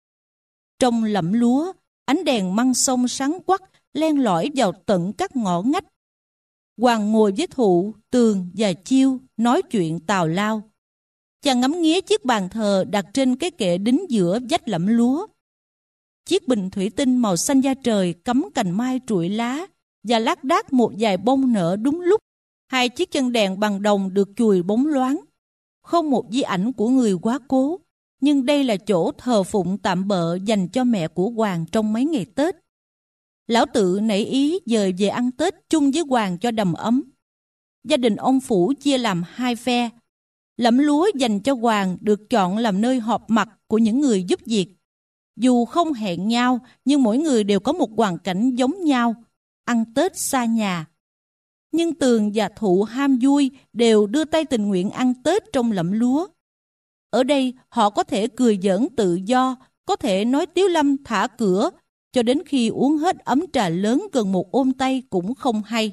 Trong lẫm lúa, ánh đèn măng sông sáng quắc len lỏi vào tận các ngõ ngách. Hoàng ngồi với Thụ, Tường và Chiêu nói chuyện tào lao. Chàng ngắm nghía chiếc bàn thờ đặt trên cái kệ đính giữa vách lẫm lúa. Chiếc bình thủy tinh màu xanh da trời cắm cành mai trụi lá và lác đác một vài bông nở đúng lúc. Hai chiếc chân đèn bằng đồng được chùi bóng loáng. Không một di ảnh của người quá cố, nhưng đây là chỗ thờ phụng tạm bợ dành cho mẹ của Hoàng trong mấy ngày Tết. Lão Tự nảy ý dời về ăn Tết chung với Hoàng cho đầm ấm. Gia đình ông Phủ chia làm hai phe. Lẫm lúa dành cho Hoàng được chọn làm nơi họp mặt của những người giúp việc. Dù không hẹn nhau, nhưng mỗi người đều có một hoàn cảnh giống nhau, ăn Tết xa nhà. Nhưng Tường và Thụ ham vui đều đưa tay tình nguyện ăn Tết trong lẫm lúa. Ở đây họ có thể cười giỡn tự do, có thể nói tiếu lâm thả cửa, cho đến khi uống hết ấm trà lớn gần một ôm tay cũng không hay.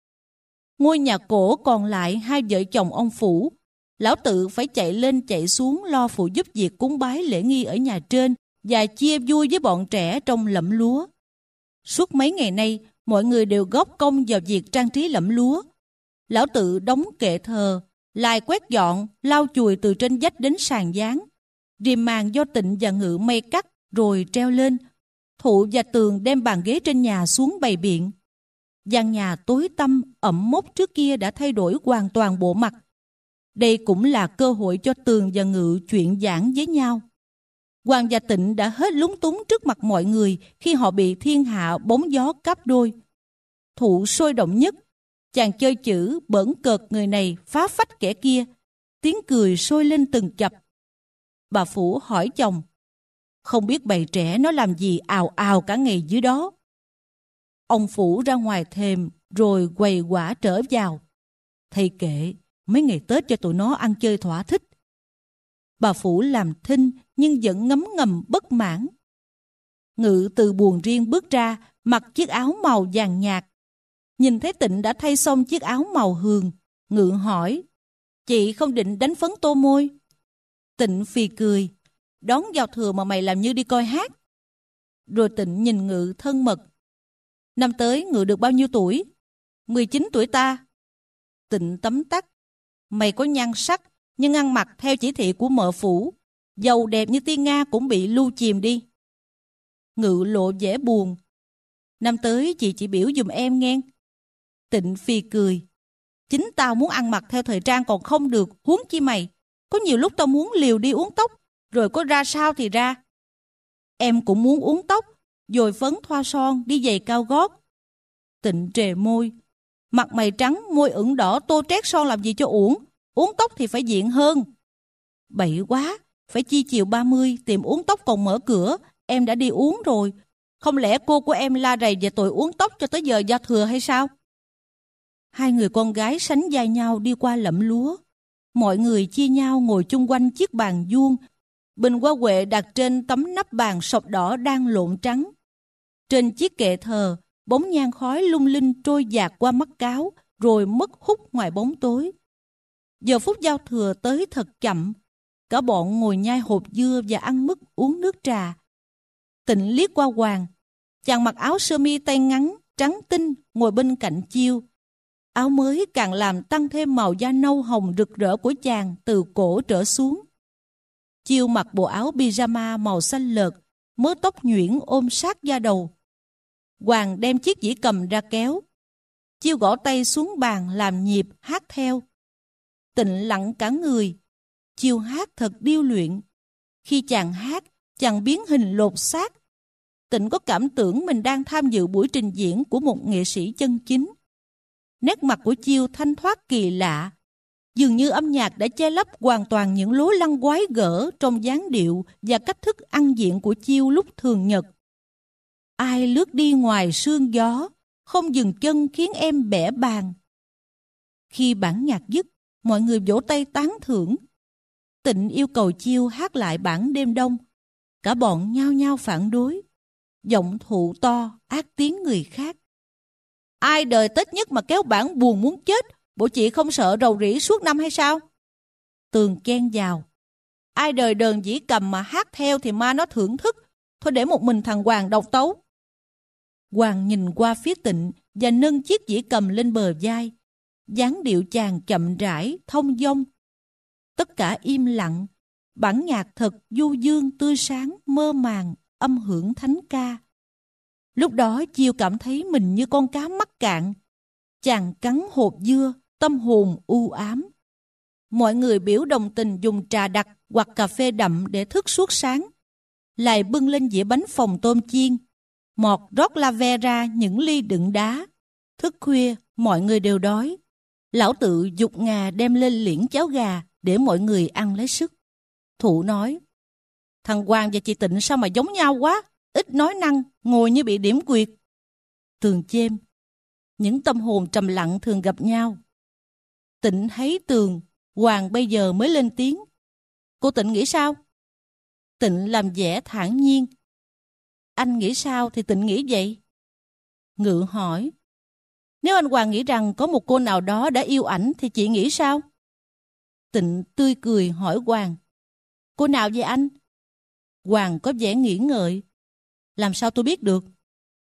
Ngôi nhà cổ còn lại hai vợ chồng ông Phủ. Lão Tự phải chạy lên chạy xuống lo phụ giúp việc cúng bái lễ nghi ở nhà trên và chia vui với bọn trẻ trong lẫm lúa. Suốt mấy ngày nay, mọi người đều góp công vào việc trang trí lẫm lúa. Lão Tự đóng kệ thờ, Lài quét dọn, lau chùi từ trên vách đến sàn gián. Rìm màn do Tịnh và Ngự may cắt rồi treo lên. Thụ và Tường đem bàn ghế trên nhà xuống bày biện. Gian nhà tối tăm, ẩm mốc trước kia đã thay đổi hoàn toàn bộ mặt. Đây cũng là cơ hội cho Tường và Ngự chuyện giảng với nhau. Hoàng và Tịnh đã hết lúng túng trước mặt mọi người khi họ bị thiên hạ bóng gió cáp đôi. Thụ sôi động nhất. Chàng chơi chữ bỡn cợt người này phá phách kẻ kia. Tiếng cười sôi lên từng chập. Bà Phủ hỏi chồng, Không biết bầy trẻ nó làm gì ào ào cả ngày dưới đó. Ông Phủ ra ngoài thềm rồi quầy quả trở vào. Thầy kệ, mấy ngày Tết cho tụi nó ăn chơi thỏa thích. Bà Phủ làm thinh nhưng vẫn ngấm ngầm bất mãn. Ngự từ buồng riêng bước ra, mặc chiếc áo màu vàng nhạt. Nhìn thấy Tịnh đã thay xong chiếc áo màu hường, Ngự hỏi: "Chị không định đánh phấn tô môi?" Tịnh phì cười: "Đón giao thừa mà mày làm như đi coi hát." Rồi Tịnh nhìn Ngự thân mật: "Năm tới Ngự được bao nhiêu tuổi?" mười chín tuổi ta." Tịnh tấm tắc: "Mày có nhan sắc, nhưng ăn mặc theo chỉ thị của mợ Phủ. Giàu đẹp như tiên Nga cũng bị lưu chìm đi." Ngự lộ vẻ buồn: "Năm tới chị chỉ biểu giùm em nghe." Tịnh phì cười: "Chính tao muốn ăn mặc theo thời trang còn không được, huống chi mày. Có nhiều lúc tao muốn liều đi uống tóc, rồi có ra sao thì ra. Em cũng muốn uống tóc, dồi phấn thoa son, đi giày cao gót." Tịnh trề môi: "Mặt mày trắng, môi ửng đỏ, tô trét son làm gì cho uổng. Uống tóc thì phải diện hơn." "Bậy quá, phải chi chiều ba mươi, tiệm uống tóc còn mở cửa, em đã đi uống rồi. Không lẽ cô của em la rầy về tội uống tóc cho tới giờ giao thừa hay sao?" Hai người con gái sánh vai nhau đi qua lẫm lúa. Mọi người chia nhau ngồi chung quanh chiếc bàn vuông. Bình hoa huệ đặt trên tấm nắp bàn sọc đỏ đang lộn trắng. Trên chiếc kệ thờ, bóng nhang khói lung linh trôi dạt qua mắt cáo, rồi mất hút ngoài bóng tối. Giờ phút giao thừa tới thật chậm. Cả bọn ngồi nhai hột dưa và ăn mứt uống nước trà. Tịnh liếc qua Hoàng. Chàng mặc áo sơ mi tay ngắn, trắng tinh, ngồi bên cạnh Chiêu. Áo mới càng làm tăng thêm màu da nâu hồng rực rỡ của chàng từ cổ trở xuống. Chiêu mặc bộ áo pyjama màu xanh lợt, mớ tóc nhuyễn ôm sát da đầu. Hoàng đem chiếc dĩ cầm ra kéo. Chiêu gõ tay xuống bàn làm nhịp hát theo. Tịnh lặng cả người. Chiêu hát thật điêu luyện. Khi chàng hát, chàng biến hình lột xác. Tịnh có cảm tưởng mình đang tham dự buổi trình diễn của một nghệ sĩ chân chính. Nét mặt của Chiêu thanh thoát kỳ lạ. Dường như âm nhạc đã che lấp hoàn toàn những lối lăng quái gở trong dáng điệu và cách thức ăn diện của Chiêu lúc thường nhật. Ai lướt đi ngoài sương gió, không dừng chân khiến em bẽ bàng. Khi bản nhạc dứt, mọi người vỗ tay tán thưởng. Tịnh yêu cầu Chiêu hát lại bản đêm đông. Cả bọn nhao nhao phản đối. Giọng thụ to, ác tiếng người khác: "Ai đời Tết nhất mà kéo bản buồn muốn chết, bộ chị không sợ rầu rĩ suốt năm hay sao?" Tường chen vào: "Ai đời đờn dĩ cầm mà hát theo thì ma nó thưởng thức. Thôi để một mình thằng Hoàng độc tấu." Hoàng nhìn qua phía Tịnh và nâng chiếc dĩ cầm lên bờ vai. Dáng điệu chàng chậm rãi, thông dong. Tất cả im lặng. Bản nhạc thật du dương tươi sáng, mơ màng, âm hưởng thánh ca. Lúc đó Chiêu cảm thấy mình như con cá mắc cạn. Chàng cắn hột dưa, tâm hồn u ám. Mọi người biểu đồng tình dùng trà đặc hoặc cà phê đậm để thức suốt sáng. Lại bưng lên dĩa bánh phồng tôm chiên. Mọt rót la ve ra những ly đựng đá. Thức khuya, mọi người đều đói. Lão Tự giục ngà đem lên liễn cháo gà để mọi người ăn lấy sức. Thụ nói: "Thằng Hoàng và chị Tịnh sao mà giống nhau quá, ít nói năng, ngồi như bị điểm quyệt." Tường chêm: "Những tâm hồn trầm lặng thường gặp nhau." Tịnh thấy Tường, Hoàng bây giờ mới lên tiếng: "Cô Tịnh nghĩ sao?" Tịnh làm vẻ thản nhiên: "Anh nghĩ sao thì Tịnh nghĩ vậy." Ngự hỏi: "Nếu anh Hoàng nghĩ rằng có một cô nào đó đã yêu ảnh thì chị nghĩ sao?" Tịnh tươi cười hỏi Hoàng: "Cô nào vậy anh?" Hoàng có vẻ nghĩ ngợi: "Làm sao tôi biết được?"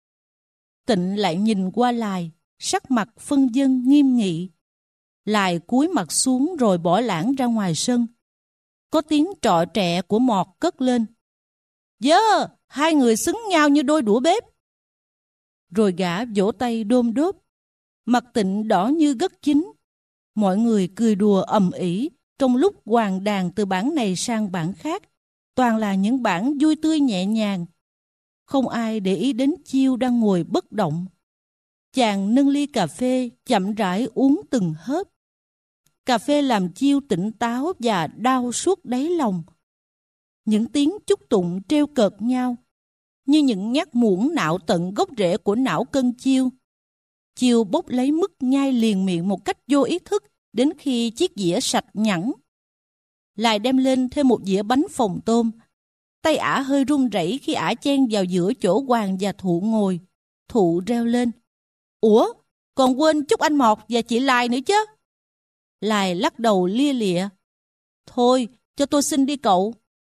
Tịnh lại nhìn qua Lài, sắc mặt phân vân nghiêm nghị. Lài cúi mặt xuống rồi bỏ lãng ra ngoài sân. Có tiếng trọ trẹ của Mọt cất lên: "Dơ, hai người xứng nhau như đôi đũa bếp." Rồi gã vỗ tay đôm đốp. Mặt Tịnh đỏ như gất chín. Mọi người cười đùa ầm ĩ trong lúc hoàng đàn từ bản này sang bản khác. Toàn là những bản vui tươi nhẹ nhàng. Không ai để ý đến Chiêu đang ngồi bất động. Chàng nâng ly cà phê chậm rãi uống từng hớp. Cà phê làm Chiêu tỉnh táo và đau suốt đáy lòng. những tiếng chúc tụng trêu cợt nhau, như những nhát muỗng nạo tận gốc rễ của não cân chiêu. Chiêu bốc lấy mứt nhai liền miệng một cách vô ý thức đến khi chiếc dĩa sạch nhẵn. Lại đem lên thêm một dĩa bánh phồng tôm. Tay ả hơi run rẩy khi ả chen vào giữa chỗ Hoàng và Thụ ngồi. Thụ reo lên: "Ủa, còn quên chúc anh Mọt và chị Lai nữa chứ?" Lai lắc đầu lia lịa: "Thôi, cho tôi xin đi cậu."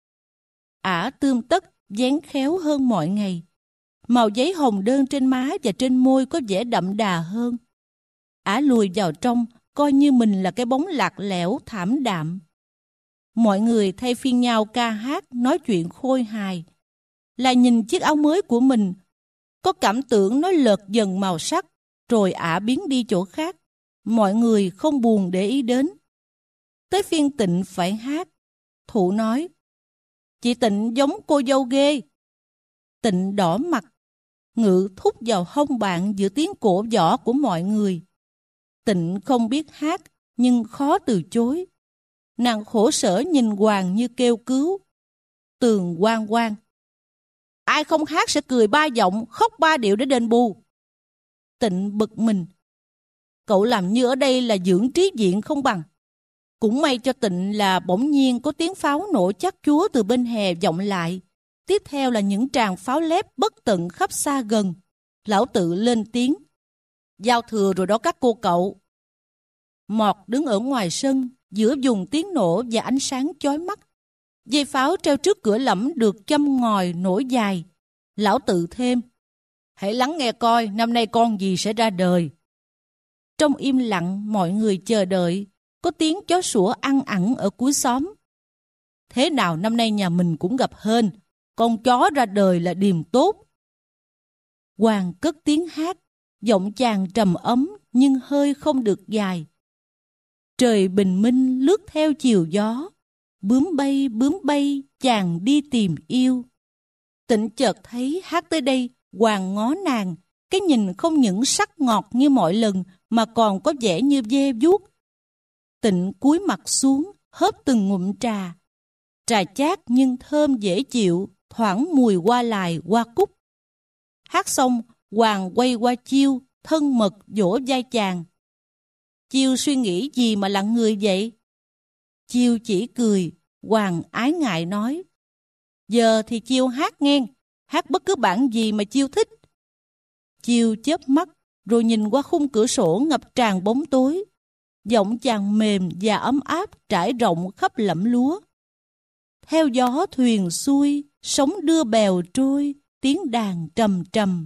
Ả tươm tất, dáng khéo hơn mọi ngày. Màu giấy hồng đơn trên má và trên môi có vẻ đậm đà hơn. Ả lùi vào trong, coi như mình là cái bóng lạc lẽo thảm đạm. Mọi người thay phiên nhau ca hát, nói chuyện khôi hài. Là nhìn chiếc áo mới của mình, có cảm tưởng nó lợt dần màu sắc, rồi ả biến đi chỗ khác. Mọi người không buồn để ý đến. Tới phiên Tịnh phải hát. Thụ nói: "Chị Tịnh giống cô dâu ghê." Tịnh đỏ mặt. Ngự thúc vào hông bạn giữa tiếng cổ võ của mọi người. Tịnh không biết hát, nhưng khó từ chối. Nàng khổ sở nhìn Hoàng như kêu cứu. Tường oang oang: "Ai không hát sẽ cười ba giọng, khóc ba điệu để đền bù." Tịnh bực mình: "Cậu làm như ở đây là dưỡng trí viện không bằng." Cũng may cho Tịnh là bỗng nhiên có tiếng pháo nổ chát chúa từ bên hè vọng lại. Tiếp theo là những tràng pháo lép bất tận khắp xa gần. Lão Tự lên tiếng: "Giao thừa rồi đó các cô cậu." Mọt đứng ở ngoài sân, giữa vùng tiếng nổ và ánh sáng chói mắt. Dây pháo treo trước cửa lẫm được châm ngòi nổi dài. Lão Tự thêm: "Hãy lắng nghe coi năm nay con gì sẽ ra đời." Trong im lặng, mọi người chờ đợi. Có tiếng chó sủa ăn ẳng ở cuối xóm. "Thế nào năm nay nhà mình cũng gặp hên. Con chó ra đời là điềm tốt." Hoàng cất tiếng hát, giọng chàng trầm ấm nhưng hơi không được dài. Trời bình minh lướt theo chiều gió, bướm bay bướm bay chàng đi tìm yêu. Tịnh chợt thấy hát tới đây, Hoàng ngó nàng, cái nhìn không những sắc ngọt như mọi lần mà còn có vẻ như ve vuốt. Tịnh cúi mặt xuống, hớp từng ngụm trà. Trà chát nhưng thơm dễ chịu, thoảng mùi hoa lài, hoa cúc. Hát xong, Hoàng quay qua Chiêu, thân mật vỗ vai chàng. "Chiêu suy nghĩ gì mà lặng người vậy?" Chiêu chỉ cười. Hoàng ái ngại nói: "Giờ thì Chiêu hát nghe, hát bất cứ bản gì mà Chiêu thích." Chiêu chớp mắt, rồi nhìn qua khung cửa sổ ngập tràn bóng tối. Giọng chàng mềm và ấm áp trải rộng khắp lẫm lúa. Theo gió thuyền xuôi, sóng đưa bèo trôi, tiếng đàn trầm trầm.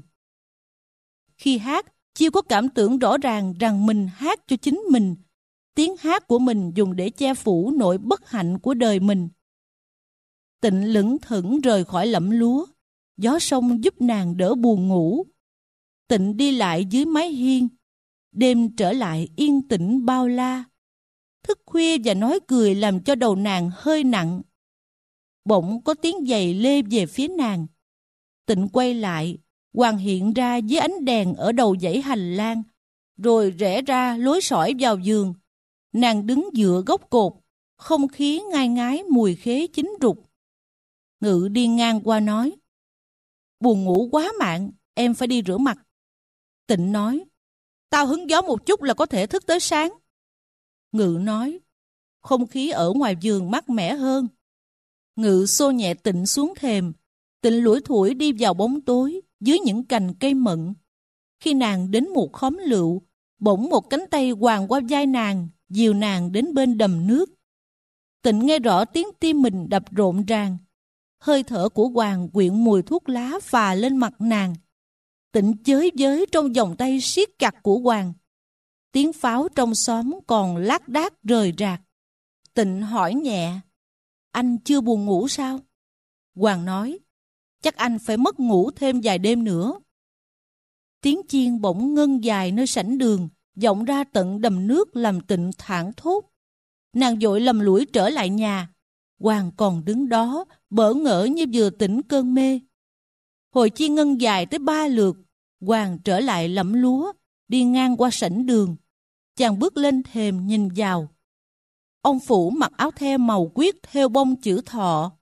Khi hát, Chiêu có cảm tưởng rõ ràng rằng mình hát cho chính mình. Tiếng hát của mình dùng để che phủ nỗi bất hạnh của đời mình. Tịnh lững thững rời khỏi lẫm lúa. Gió sông giúp nàng đỡ buồn ngủ. Tịnh đi lại dưới mái hiên. Đêm trở lại yên tĩnh bao la. Thức khuya và nói cười làm cho đầu nàng hơi nặng. Bỗng có tiếng giày lê về phía nàng. Tịnh quay lại. Hoàng hiện ra dưới ánh đèn ở đầu dãy hành lang, rồi rẽ ra lối sỏi vào giường. Nàng đứng dựa gốc cột, không khí ngai ngái mùi khế chín rục. Ngự đi ngang qua nói: "Buồn ngủ quá mạng, em phải đi rửa mặt." Tịnh nói: "Tao hứng gió một chút là có thể thức tới sáng." Ngự nói: "Không khí ở ngoài giường mát mẻ hơn." Ngự xô nhẹ Tịnh xuống thềm. Tịnh lủi thủi đi vào bóng tối dưới những cành cây mận. Khi nàng đến một khóm lựu, bỗng một cánh tay quàng qua vai nàng, dìu nàng đến bên đầm nước. Tịnh nghe rõ tiếng tim mình đập rộn ràng. Hơi thở của Hoàng quyện mùi thuốc lá phà lên mặt nàng. Tịnh chới giới trong vòng tay siết chặt của Hoàng. Tiếng pháo trong xóm còn lác đác rời rạc. Tịnh hỏi nhẹ: "Anh chưa buồn ngủ sao?" Hoàng nói: "Chắc anh phải mất ngủ thêm vài đêm nữa." Tiếng chiên bỗng ngân dài nơi sảnh đường, vọng ra tận đầm nước làm Tịnh thảng thốt. Nàng vội lầm lũi trở lại nhà. Hoàng còn đứng đó, bỡ ngỡ như vừa tỉnh cơn mê. Hồi chiên ngân dài tới ba lượt, Hoàng trở lại lẫm lúa, đi ngang qua sảnh đường. Chàng bước lên thềm nhìn vào. Ông Phủ mặc áo the màu quyết thêu bông chữ thọ,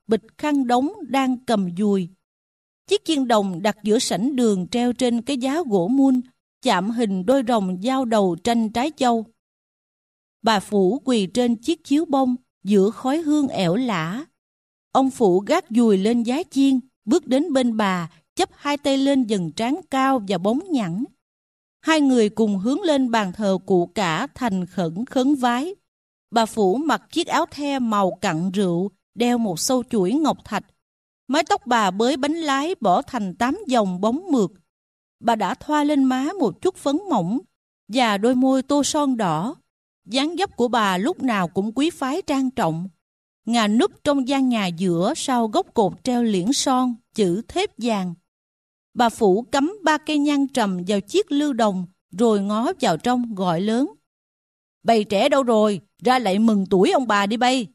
bịch khăn đóng đang cầm dùi. Chiếc chiên đồng đặt giữa sảnh đường treo trên cái giá gỗ mun, chạm hình đôi rồng giao đầu tranh trái châu. Bà Phủ quỳ trên chiếc chiếu bông giữa khói hương ẻo lả. Ông Phủ gác dùi lên giá chiên, bước đến bên bà, chắp hai tay lên dần trán cao và bóng nhẵn. Hai người cùng hướng lên bàn thờ cụ cả thành khẩn khấn vái. Bà Phủ mặc chiếc áo the màu cặn rượu, đeo một sâu chuỗi ngọc thạch. Mái tóc bà bới bánh lái bỏ thành tám dòng bóng mượt. Bà đã thoa lên má một chút phấn mỏng và đôi môi tô son đỏ. Dáng dấp của bà lúc nào cũng quý phái trang trọng. Ngà núp trong gian nhà giữa sau gốc cột treo liễn son, chữ thép vàng. Bà Phủ cắm ba cây nhang trầm vào chiếc lưu đồng, rồi ngó vào trong gọi lớn. Bầy trẻ đâu rồi? Ra lại mừng tuổi ông bà đi bay.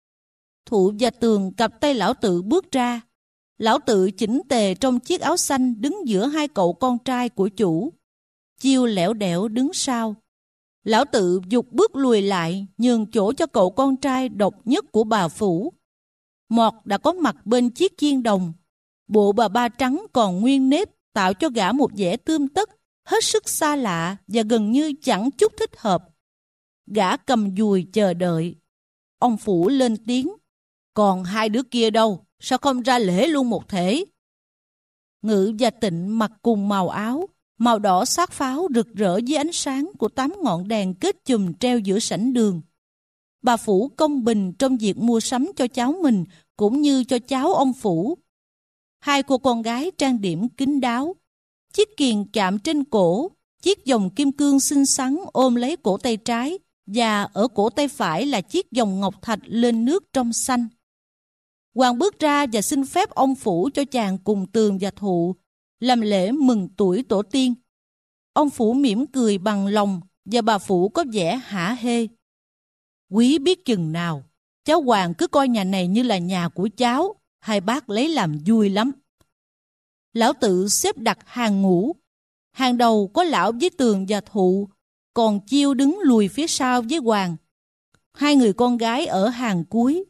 Thụ và Tường cặp tay lão Tự bước ra. Lão Tự chỉnh tề trong chiếc áo xanh đứng giữa hai cậu con trai của chủ. Chiêu lẻo đẻo đứng sau. Lão Tự giục bước lùi lại, nhường chỗ cho cậu con trai độc nhất của bà Phủ. Mọt đã có mặt bên chiếc chiên đồng. Bộ bà ba trắng còn nguyên nếp, tạo cho gã một vẻ tươm tất, hết sức xa lạ và gần như chẳng chút thích hợp. Gã cầm dùi chờ đợi. Ông Phủ lên tiếng. Còn hai đứa kia đâu? Sao không ra lễ luôn một thể? Ngự và Tịnh mặc cùng màu áo, màu đỏ sát pháo rực rỡ dưới ánh sáng của tám ngọn đèn kết chùm treo giữa sảnh đường. Bà Phủ công bình trong việc mua sắm cho cháu mình cũng như cho cháu ông Phủ. Hai cô con gái trang điểm kín đáo. Chiếc kiềng chạm trên cổ, chiếc vòng kim cương xinh xắn ôm lấy cổ tay trái và ở cổ tay phải là chiếc vòng ngọc thạch lên nước trong xanh. Hoàng bước ra và xin phép ông Phủ cho chàng cùng Tường và Thụ làm lễ mừng tuổi tổ tiên. Ông Phủ mỉm cười bằng lòng và bà Phủ có vẻ hả hê. Quý biết chừng nào, cháu Hoàng cứ coi nhà này như là nhà của cháu, hai bác lấy làm vui lắm. Lão Tự xếp đặt hàng ngũ. Hàng đầu có lão với Tường và Thụ, còn Chiêu đứng lùi phía sau với Hoàng. Hai người con gái ở hàng cuối.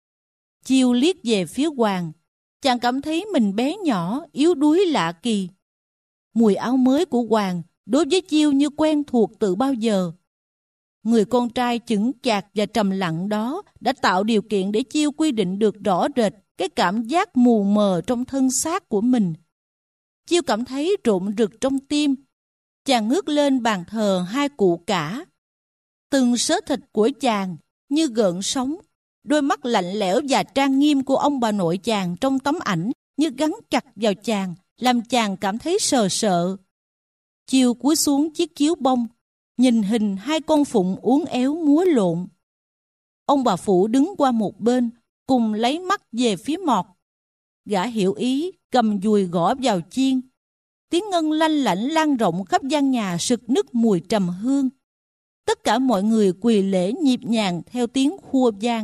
Chiêu liếc về phía Hoàng. Chàng cảm thấy mình bé nhỏ, yếu đuối lạ kỳ. Mùi áo mới của Hoàng đối với Chiêu như quen thuộc từ bao giờ. Người con trai chững chạc và trầm lặng đó đã tạo điều kiện để Chiêu quy định được rõ rệt cái cảm giác mù mờ trong thân xác của mình. Chiêu cảm thấy rộn rực trong tim. Chàng ngước lên bàn thờ hai cụ cả. Từng sớ thịt của chàng như gợn sóng. Đôi mắt lạnh lẽo và trang nghiêm của ông bà nội chàng trong tấm ảnh như gắn chặt vào chàng, làm chàng cảm thấy sờ sợ. Chiêu cúi xuống chiếc chiếu bông, nhìn hình hai con phụng uốn éo múa lộn. Ông bà Phủ đứng qua một bên, cùng lấy mắt về phía Mọt. Gã hiểu ý, cầm dùi gõ vào chiên. Tiếng ngân lanh lảnh lan rộng khắp gian nhà sực nức mùi trầm hương. Tất cả mọi người quỳ lễ nhịp nhàng theo tiếng khua vang.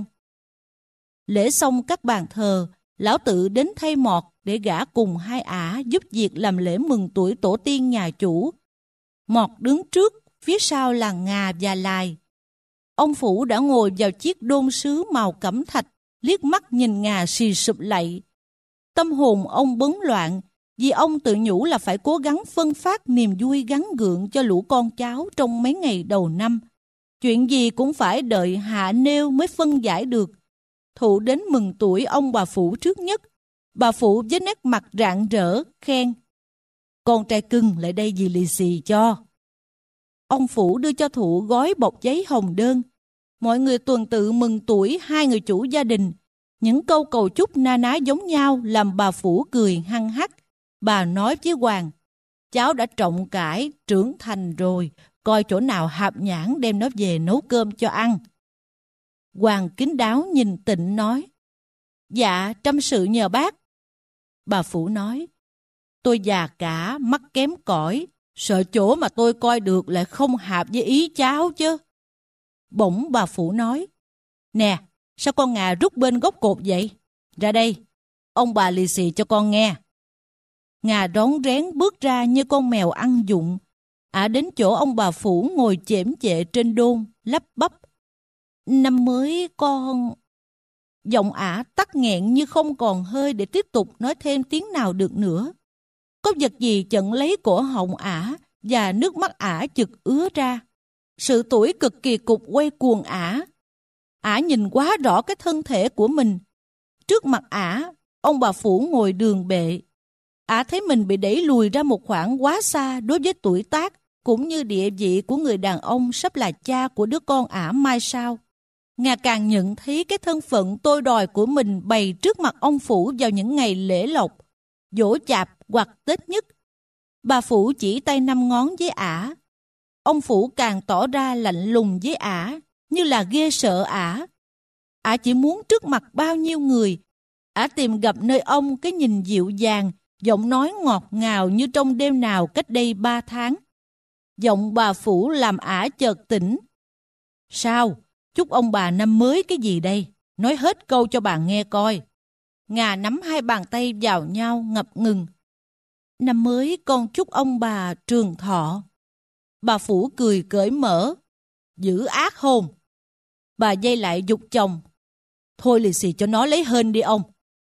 Lễ xong các bàn thờ, lão Tự đến thay Mọt để gã cùng hai ả giúp việc làm lễ mừng tuổi tổ tiên nhà chủ. Mọt đứng trước, phía sau là Ngà và Lài. Ông Phủ đã ngồi vào chiếc đôn sứ màu cẩm thạch, liếc mắt nhìn Ngà xì sụp lạy. Tâm hồn ông bấn loạn, vì ông tự nhủ là phải cố gắng phân phát niềm vui gắn gượng cho lũ con cháu trong mấy ngày đầu năm. Chuyện gì cũng phải đợi hạ nêu mới phân giải được. Thụ đến mừng tuổi ông bà Phủ trước nhất. Bà Phủ với nét mặt rạng rỡ, khen. Con trai cưng lại đây dì lì xì cho. Ông Phủ đưa cho Thụ gói bọc giấy hồng đơn. Mọi người tuần tự mừng tuổi hai người chủ gia đình. Những câu cầu chúc na ná giống nhau làm bà Phủ cười hăng hắc. Bà nói với Hoàng, cháu đã trọng cải, trưởng thành rồi, coi chỗ nào hạp nhãn đem nó về nấu cơm cho ăn. Hoàng kín đáo nhìn Tịnh nói, dạ trăm sự nhờ bác. Bà Phủ nói, tôi già cả, mắt kém cỏi, sợ chỗ mà tôi coi được lại không hạp với ý cháu chứ. Bỗng bà Phủ nói, nè, sao con Ngà rút bên gốc cột vậy? Ra đây, ông bà lì xì cho con nghe. Ngà rón rén bước ra như con mèo ăn dụng. Ả đến chỗ ông bà Phủ ngồi chễm chệ trên đôn, lắp bắp. Năm mới con... Giọng ả tắc nghẹn như không còn hơi để tiếp tục nói thêm tiếng nào được nữa. Có vật gì chận lấy cổ họng ả và nước mắt ả chực ứa ra. Sự tủi cực kỳ cục quay cuồng ả. Ả nhìn quá rõ cái thân thể của mình. Trước mặt ả, ông bà Phủ ngồi đường bệ. Ả thấy mình bị đẩy lùi ra một khoảng quá xa đối với tuổi tác cũng như địa vị của người đàn ông sắp là cha của đứa con ả mai sau. Ngà càng nhận thấy cái thân phận tôi đòi của mình bày trước mặt ông Phủ vào những ngày lễ lộc, giỗ chạp hoặc Tết nhất. Bà Phủ chỉ tay năm ngón với ả. Ông Phủ càng tỏ ra lạnh lùng với ả, như là ghê sợ ả. Ả chỉ muốn trước mặt bao nhiêu người, ả tìm gặp nơi ông cái nhìn dịu dàng, giọng nói ngọt ngào như trong đêm nào cách đây ba tháng. Giọng bà Phủ làm ả chợt tỉnh. Sao? Chúc ông bà năm mới cái gì đây? Nói hết câu cho bà nghe coi. Ngà nắm hai bàn tay vào nhau ngập ngừng. Năm mới con chúc ông bà trường thọ. Bà Phủ cười cởi mở. Dữ ác hồn. Bà dây lại giục chồng. Thôi lì xì cho nó lấy hên đi ông.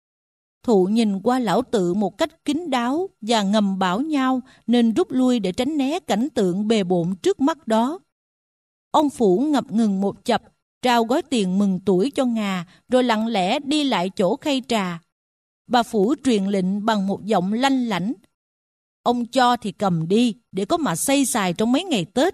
Thụ nhìn qua lão tự một cách kín đáo và ngầm bảo nhau nên rút lui để tránh né cảnh tượng bề bộn trước mắt đó. Ông Phủ ngập ngừng một chập, trao gói tiền mừng tuổi cho Ngà, rồi lặng lẽ đi lại chỗ khay trà. Bà Phủ truyền lệnh bằng một giọng lanh lảnh. Ông cho thì cầm đi, để có mà xây xài trong mấy ngày Tết.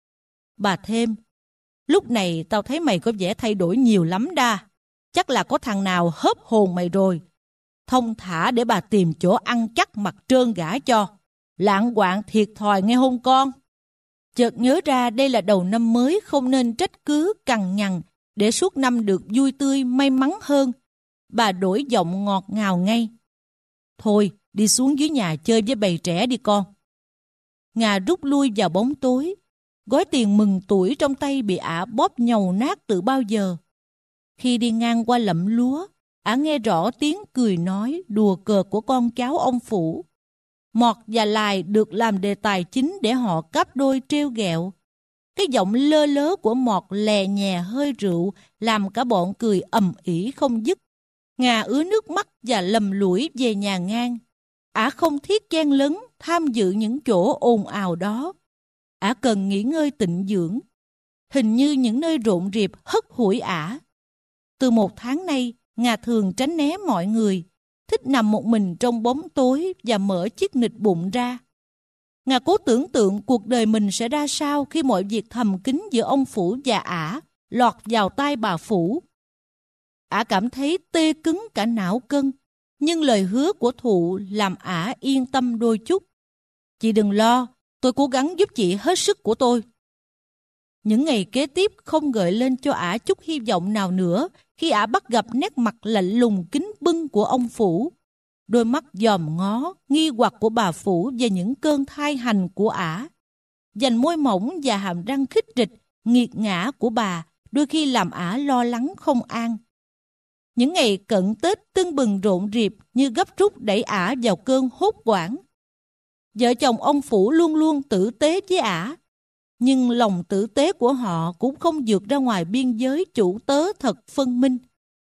Bà thêm, lúc này tao thấy mày có vẻ thay đổi nhiều lắm đa. Chắc là có thằng nào hớp hồn mày rồi. Thông thả để bà tìm chỗ ăn chắc mặt trơn gả cho. Lạng quạng thiệt thòi nghe hôn con. Chợt nhớ ra đây là đầu năm mới, không nên trách cứ cằn nhằn để suốt năm được vui tươi may mắn hơn. Bà đổi giọng ngọt ngào ngay. Thôi đi xuống dưới nhà chơi với bầy trẻ đi con. Ngà rút lui vào bóng tối. Gói tiền mừng tuổi trong tay bị ả bóp nhầu nát từ bao giờ. Khi đi ngang qua lẫm lúa, ả nghe rõ tiếng cười nói đùa cợt của con cháu ông Phủ. Mọt và Lài được làm đề tài chính để họ cáp đôi trêu ghẹo. Cái giọng lơ lớ của Mọt lè nhè hơi rượu làm cả bọn cười ầm ĩ không dứt. Ngà ứa nước mắt và lầm lũi về nhà ngang. Ả không thiết chen lấn tham dự những chỗ ồn ào đó. Ả cần nghỉ ngơi tịnh dưỡng. Hình như những nơi rộn rịp hất hủi ả. Từ một tháng nay, Ngà thường tránh né mọi người, thích nằm một mình trong bóng tối và mở chiếc nịt bụng ra. Ngà cố tưởng tượng cuộc đời mình sẽ ra sao khi mọi việc thầm kín giữa ông Phủ và ả lọt vào tai bà Phủ. Ả cảm thấy tê cứng cả não cân, nhưng lời hứa của Thụ làm ả yên tâm đôi chút. Chị đừng lo, tôi cố gắng giúp chị hết sức của tôi. Những ngày kế tiếp không gợi lên cho ả chút hy vọng nào nữa khi ả bắt gặp nét mặt lạnh lùng kính bưng của ông Phủ. Đôi mắt dòm ngó, nghi hoặc của bà Phủ về những cơn thai hành của ả. Dành môi mỏng và hàm răng khít rịch, nghiệt ngã của bà đôi khi làm ả lo lắng không an. Những ngày cận Tết tưng bừng rộn rịp như gấp rút đẩy ả vào cơn hốt hoảng. Vợ chồng ông Phủ luôn luôn tử tế với ả, nhưng lòng tử tế của họ cũng không vượt ra ngoài biên giới chủ tớ thật phân minh.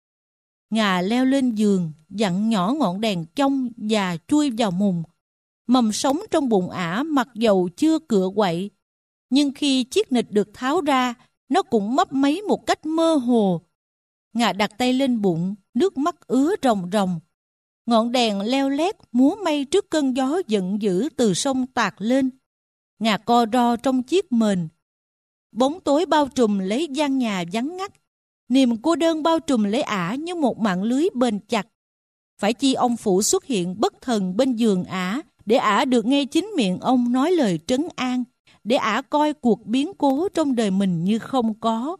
Ngà leo lên giường, dặn nhỏ ngọn đèn trong và chui vào mùng. Mầm sống trong bụng ả mặc dầu chưa cựa quậy, nhưng khi chiếc nịt được tháo ra, nó cũng mấp máy một cách mơ hồ. Ngà đặt tay lên bụng, nước mắt ứa ròng ròng. Ngọn đèn leo lét múa may trước cơn gió giận dữ từ sông tạt lên. Ngà co ro trong chiếc mền. Bóng tối bao trùm lấy gian nhà vắng ngắt. Niềm cô đơn bao trùm lấy ả như một mạng lưới bền chặt. Phải chi ông Phủ xuất hiện bất thần bên giường ả để ả được nghe chính miệng ông nói lời trấn an, để ả coi cuộc biến cố trong đời mình như không có.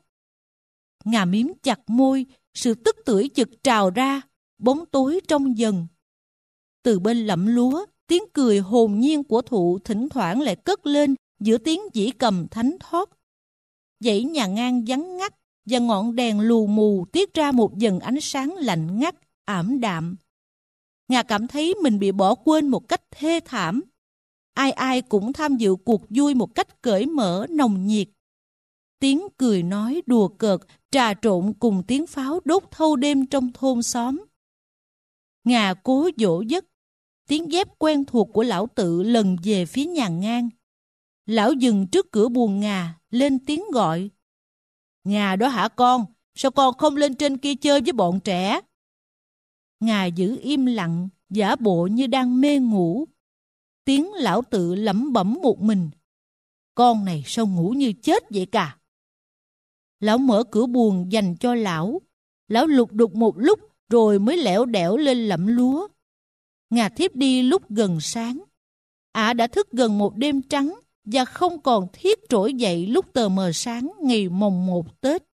Ngà miếm chặt môi, sự tức tưởi chực trào ra, bóng tối trong dần. Từ bên lẫm lúa, tiếng cười hồn nhiên của Thụ thỉnh thoảng lại cất lên giữa tiếng dĩ cầm thánh thót. Dãy nhà ngang vắng ngắt và ngọn đèn lù mù tiết ra một dần ánh sáng lạnh ngắt, ảm đạm. Ngà cảm thấy mình bị bỏ quên một cách thê thảm. Ai ai cũng tham dự cuộc vui một cách cởi mở, nồng nhiệt. tiếng cười nói đùa cợt trà trộn cùng tiếng pháo đốt thâu đêm trong thôn xóm. Ngà cố dỗ giấc, tiếng dép quen thuộc của lão Tự lần về phía nhà ngang. Lão dừng trước cửa buồng Ngà, lên tiếng gọi. Ngà đó hả con? Sao con không lên trên kia chơi với bọn trẻ? Ngà giữ im lặng, giả bộ như đang mê ngủ. Tiếng lão Tự lẩm bẩm một mình. Con này sao ngủ như chết vậy cả? Lão mở cửa buồng dành cho lão. Lão lục đục một lúc rồi mới lẻo đẻo lên lẫm lúa. Ngà thiếp đi lúc gần sáng. Ả đã thức gần một đêm trắng và không còn thiết trỗi dậy lúc tờ mờ sáng ngày mồng một Tết.